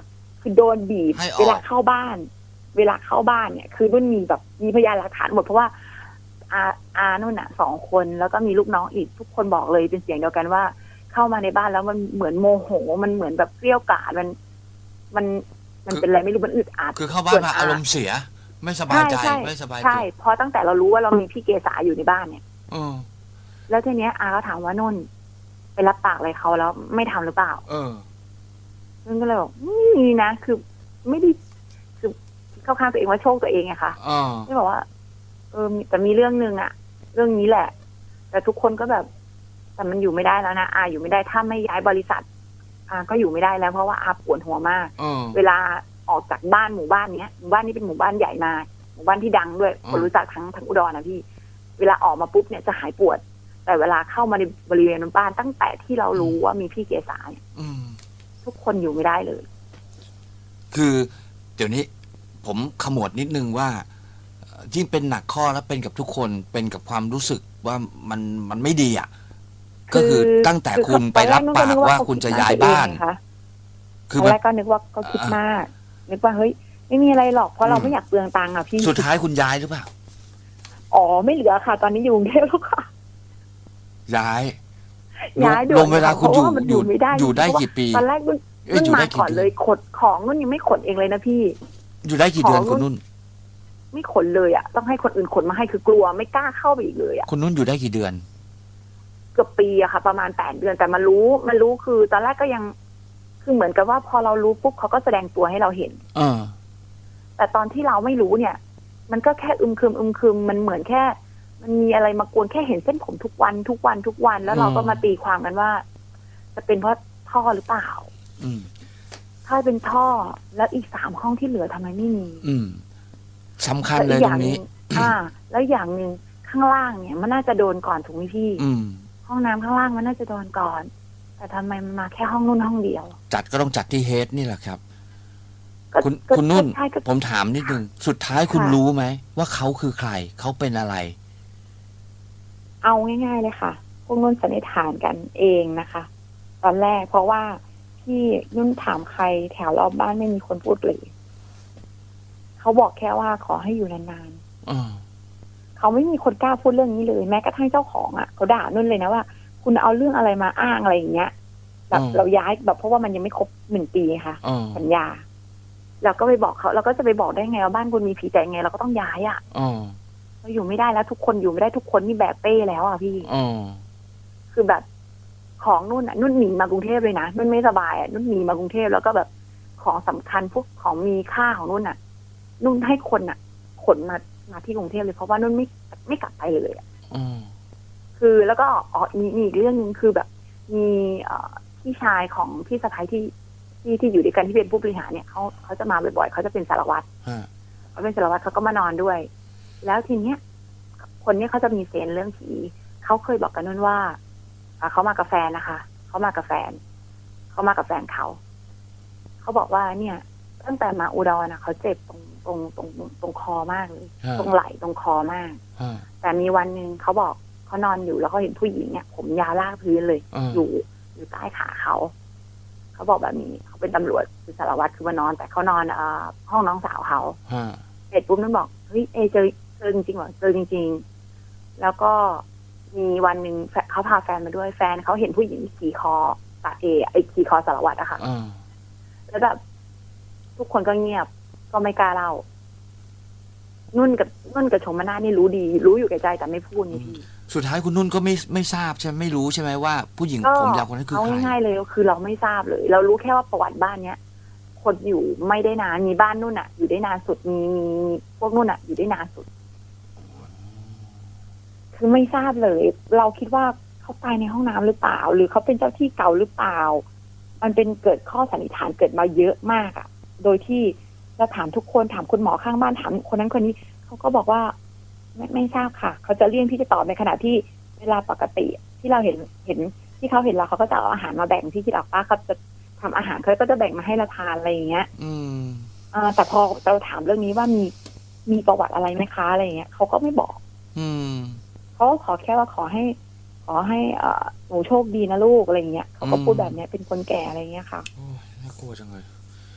คือโดนบีบเวลาเข้าบ้านเวลาเข้าบ้านเนี่ยคือนุ่นมีแบบมีพยานหลักฐานหมดเพราะว่าอาอานุ่นอ่ะสองคนแล้วก็มีลูกน้องอีกทุกคนบอกเลยเป็นเสียงเดียวกันว่าเข้ามาในบ้านแล้วมันเหมือนโมโหมันเหมือนแบบเกรี้ยวกราดมันมันมันเป็นอะไรไม่รู้มันอึดอัดคือเข้าบ้านมาอารมณ์เสียไม่สบายใจไม่สบายใจใช่เพราะตั้งแต่เรารู้ว่าเรามีพี่เกษาอยู่ในบ้านเนี่ยแล้วทีเนี้ยอาก็ถามว่านุ่นไปรับปากอะไรเขาแล้วไม่ทำหรือเปล่าเออนุ่นก็เลยบอกนี่นะคือไม่ได้คือเข้าข้างตัวเองว่าโชคตัวเองไงคะไม่บอกว่าเออแต่มีเรื่องนึงอะเรื่องนี้แหละแต่ทุกคนก็แบบแต่มันอยู่ไม่ได้แล้วนะอาอยู่ไม่ได้ถ้าไม่ย้ายบริษัทอาก็อยู่ไม่ได้แล้วเพราะว่าอาปวดหัวมากเวลาออกจากบ้านหมู่บ้านเนี้ยหมู่บ้านนี้เป็นหมู่บ้านใหญ่มากหมู่บ้านที่ดังด้วยคนรู้จักทั้งทั้งอุดรนะพี่เวลาออกมาปุ๊บเนี่ยจะหายปวดแต่เวลาเข้ามาในบริเวณบ้านตั้งแต่ที่เรารู้ว่ามีพี่เกษาเนี่ยทุกคนอยู่ไม่ได้เลยคือเดี๋ยวนี้ผมขมวดนิดนึงว่ายิ่งเป็นหนักข้อแล้วเป็นกับทุกคนเป็นกับความรู้สึกว่ามันมันไม่ดีอ่ะก็คือตั้งแต่คุณไปรับปากว่าคุณจะย้ายบ้านคือแรกก็นึกว่าก็คิดมากนึกว่าเฮ้ยไม่มีอะไรหรอกเพราะเราไม่อยากเปลืองตังค์อ่ะพี่สุดท้ายคุณย้ายหรือเปล่าอ๋อไม่เหลือค่ะตอนนี้อยู่กรุงเทพแล้วค่ะย้ายย้ายรวมเวลาคุณอยู่อยู่อยู่ได้กี่ปีตอนแรกนุ่นนุ่นมาก่อนเลยขนของนุ่นยังไม่ขนเองเลยนะพี่อยู่ได้กี่เดือนคุณนุ่นไม่ขนเลยอ่ะต้องให้คนอื่นขนมาให้คือกลัวไม่กล้าเข้าไปอีกเลยอ่ะคุณนุ่นอยู่ได้กี่เดือนเกือบปีอะค่ะประมาณแปดเดือนแต่มารู้มารู้คือตอนแรกก็ยังคือเหมือนกับว่าพอเรารู้ปุ๊บเขาก็แสดงตัวให้เราเห็นอแต่ตอนที่เราไม่รู้เนี่ยมันก็แค่อึมครึมอึมครึมมันเหมือนแค่มันมีอะไรมากวนแค่เห็นเส้นผมทุกวันทุกวันทุกวันแล้วเราก็มาตีความกันว่าจะเป็นเพราะท่อหรือเปล่าถ้าเป็นท่อแล้วอีกสามห้องที่เหลือทำไมไม่มีสำคัญเลยตรงนี้อ่าแล้วอย่างหนึ่งข้างล่างเนี่ยมันน่าจะโดนก่อนถูกไหมพี่ห้องน้ำข้างล่างมันน่าจะโดนก่อนแต่ทำไมมันมาแค่ห้องนุ่นห้องเดียวจัดก็ต้องจัดที่เฮดนี่แหละครับคุณคุณนุ่นผมถามนิดนึงสุดท้ายคุณรู้ไหมว่าเขาคือใครเขาเป็นอะไรเอาง่ายๆเลยค่ะพวกนุ่นสันนิษฐานกันเองนะคะตอนแรกเพราะว่าที่นุ่นถามใครแถวรอบบ้านไม่มีคนพูดเลยเขาบอกแค่ว่าขอให้อยู่นานๆเขาไม่มีคนกล้าพูดเรื่องนี้เลยแม้กระทั่งเจ้าของอ่ะเขาด่านุ่นเลยนะว่าคุณเอาเรื่องอะไรมาอ้างอะไรอย่างเงี้ยแบบเราย้ายแบบเพราะว่ามันยังไม่ครบหนึ่งปีค่ะสัญญาเราก็ไปบอกเขาเราก็จะไปบอกได้ไงว่าบ้านคุณมีผีแต่ไงเราก็ต้องย้ายอ่ะเราอยู่ไม่ได้แล้วทุกคนอยู่ไม่ได้ทุกคนนี่แบกเป้แล้วอ่ะพี่คือแบบของนุ่นอ่ะนุ่นหนีมากรุงเทพเลยนะนุ่นไม่สบายอ่ะนุ่นหนีมากรุงเทพแล้วก็แบบของสำคัญพวกของมีค่าของนุ่นอ่ะนุ่นให้คนอ่ะขนมามาที่กรุงเทพเลยเพราะว่านุ่นไม่ไม่กลับไปเลยอ่ะคือแล้วก็อ๋อมีอีกเรื่องนึงคือแบบมีพี่ชายของพี่สะใภ้ที่ที่ที่อยู่ด้วยกันที่เป็นผู้บริหารเนี่ยเขาเขาจะมาบ่อยๆเขาจะเป็นสารวัตรเขาเป็นสารวัตรเขาก็มานอนด้วยแล้วทีเนี้ยคนเนี้ยเขาจะมีเซนเรื่องผีเขาเคยบอกกันนุ่นว่าเขามากับแฟนนะคะเขามากับแฟนเขามากับแฟนเขาเขาบอกว่าเนี่ยตั้งแต่มาอุดรนะเขาเจ็บตรงตรงตรงตรงคอมากเลยตรงไหล่ตรงคอมากแต่มีวันหนึ่งเขาบอกเขานอนอยู่แล้วเขาเห็นผู้หญิงเนี่ยผมยาวลากพื้นเลยอยู่อยู่ใต้ขาเขาเขาบอกแบบนี้เขาเป็นตำรวจคือสารวัตรคือมานอนแต่เขานอนอ่าห้องน้องสาวเขาเสร็จปุ๊บนั่นบอกเฮ้ยเอเจอเจอจริงๆเหรอเจอจริงๆแล้วก็มีวันหนึ่งเขาพาแฟนมาด้วยแฟนเขาเห็นผู้หญิงขี่คอตาเอไอขี่คอสารวัตรอะค่ะแล้วแบบทุกคนก็เงียบก็ไม่กล้าเล่านุ่นกับนุ่นกับชมนานี่รู้ดีรู้อยู่แก่ใจแต่ไม่พูดนี่พี่สุดท้ายคุณนุ่นก็ไม่ไม่ทราบใช่ไหมไม่รู้ใช่ไหมว่าผู้หญิงผมยาวคนนั้นคือใครเอาง่ายๆเลยคือเราไม่ทราบเลยเรารู้แค่ว่าประวัติบ้านเนี้ยคนอยู่ไม่ได้นานมีบ้านนุ่นอะอยู่ได้นานสุดมีมีพวกนุ่นอะอยู่ได้นานสุดคือไม่ทราบเลยเราคิดว่าเขาตายในห้องน้ำหรือเปล่าหรือเขาเป็นเจ้าที่เก่าหรือเปล่ามันเป็นเกิดข้อสันนิษฐานเกิดมาเยอะมากอะโดยที่เราถามทุกคนถามคุณหมอข้างบ้านถามคนนั้นคนนี้เขาก็บอกว่าไม่ไม่ทราบค่ะเขาจะเลี่ยงที่จะตอบในขณะที่เวลาปกติที่เราเห็นเห็นที่เขาเห็นเราเขาก็จะเอาอาหารมาแบ่งที่ที่เราป้าเขาจะทำอาหารเขาก็จะแบ่งมาให้เราทานอะไรอย่างเงี้ยอืมอ่าแต่พอเราถามเรื่องนี้ว่ามีมีประวัติอะไรไหมคะอะไรอย่างเงี้ยเขาก็ไม่บอกอืมเขาขอแค่ว่าขอให้ขอให้อ่าหนูโชคดีนะลูกอะไรอย่างเงี้ยเขาก็พูดแบบเนี้ยเป็นคนแก่อะไรอย่างเงี้ยค่ะโอ้น่ากลัวจังเลย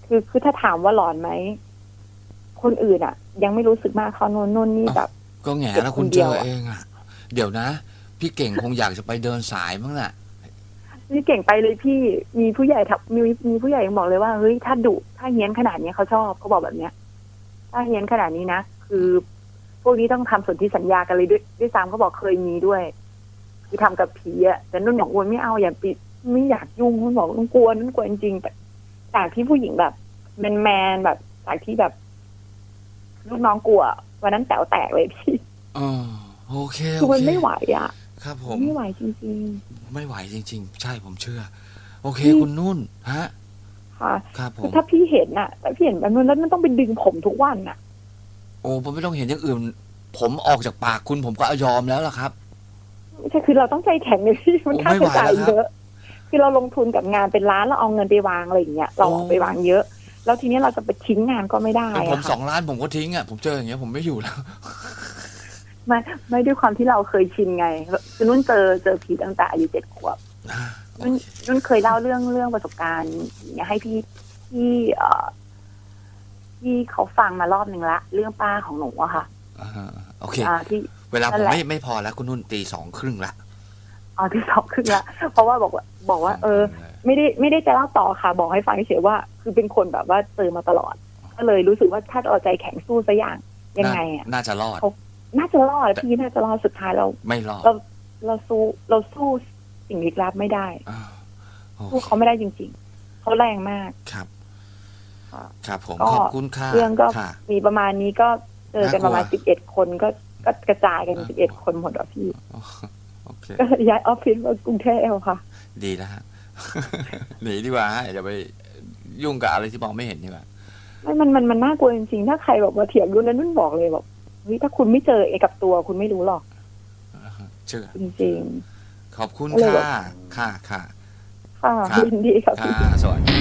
คือคือถ้าถามว่าหลอนไหมคนอื่นอ่ะยังไม่รู้สึกมากเขาโน่นโน่นนี่แบบก็แง่แล้วคุณเจอเองอ่ะเดี๋ยวนะพี่เก่งคงอยากจะไปเดินสายมั้งแหละพี่เก่งไปเลยพี่มีผู้ใหญ่ทับมีมีผู้ใหญ่ยังบอกเลยว่าเฮ้ยถ้าดุถ้าเฮี้ยนขนาดนี้เขาชอบเขาบอกแบบเนี้ยถ้าเฮี้ยนขนาดนี้นะคือพวกนี้ต้องทำสนธิสัญญากันเลยด้วยด้วยซ้ำเขาบอกเคยมีด้วยคือทำกับผีอ่ะแต่นุ่นบอกวนไม่เอาอย่าปิดไม่อยากยุ่งนุ่นบอกนุ่นกลัวนุ่นกลัวจริงๆแต่จากที่ผู้หญิงแบบแมนแมนแบบจากที่แบบลูกน้องกลัววันนั้นแต๋วแตกเลยพี่อ๋อโอเคคือมันไม่ไหวอ่ะครับผมไม่ไหวจริงๆไม่ไหวจริงๆใช่ผมเชื่อโอเคคุณนุ่นฮะค่ะครับผมถ้าพี่เห็นน่ะแต่พี่เห็นแบบนั้นแล้วมันต้องไปดึงผมทุกวันน่ะโอ้ผมไม่ต้องเห็นอย่างอื่นผมออกจากปากคุณผมก็ยอมแล้วล่ะครับใช่คือเราต้องใจแข็งเลยพี่มันค่าใช้จ่ายเยอะคือเราลงทุนกับงานเป็นล้านเราเอาเงินไปวางอะไรอย่างเงี้ยเราเอาไปวางเยอะแล้วทีนี้เราจะไปทิ้งงานก็ไม่ได้ผมสองล้านผมก็ทิ้งอ่ะผมเจออย่างเงี้ยผมไม่อยู่แล้วไม่ไม่ด้วยความที่เราเคยชินไงคือนุ่นเจอเจอผีตั้งแต่อายุเจ็ดขวบนุ่นนุ่นเคยเล่าเรื่องเรื่องประสบการณ์อย่างเงี้ยให้พี่ที่เอ่อที่เขาฟังมารอบหนึ่งละเรื่องป้าของหนูอะค่ะโอเคที่เวลาผมไม่ไม่พอแล้วคุณนุ่นตีสองครึ่งละอ๋อตีสองครึ่งละเพราะว่าบอกว่าบอกว่าเออไม่ได้ไม่ได้จะเล่าต่อค่ะบอกให้ฟังเฉยว่าคือเป็นคนแบบว่าเจอมาตลอดก็เลยรู้สึกว่าถ้าเอาใจแข็งสู้ซะอย่างยังไงอ่ะน่าจะรอดน่าจะรอดพี่น่าจะรอดสุดท้ายเราไม่รอดเราเราสู้เราสู้สิ่งลี้ลับไม่ได้สู้เขาไม่ได้จริงๆเขาแรงมากครับครับผมขอบคุณค่ะเรื่องก็มีประมาณนี้ก็เจอกันประมาณสิบเอ็ดคนก็ก็กระจายกันสิบเอ็ดคนหมดอ่ะพี่ก็ย้ายออฟฟิศมากรุงเทพค่ะดีแล้วฮะหนีดีกว่าฮะอย่าไปยุ่งกับอะไรที่มองไม่เห็นดีกว่าไม่มันมันมันน่ากลัวจริงๆถ้าใครแบบมาเถียงรุ่นนั้นนุ่นบอกเลยแบบเฮ้ยถ้าคุณไม่เจอเองกับตัวคุณไม่รู้หรอกเชื่อจริงๆขอบคุณค่ะค่ะค่ะค่ะยินดีค่ะสวัสดี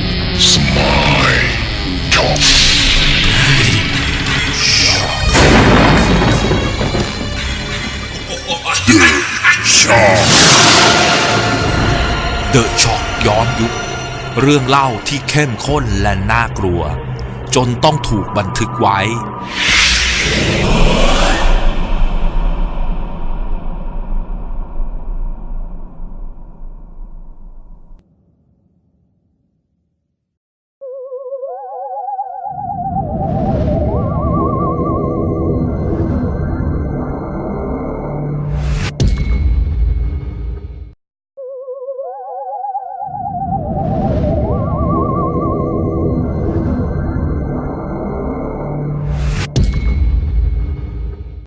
เดอะช็อคย้อนยุคเรื่องเล่าที่เข้มข้นและน่ากลัวจนต้องถูกบันทึกไว้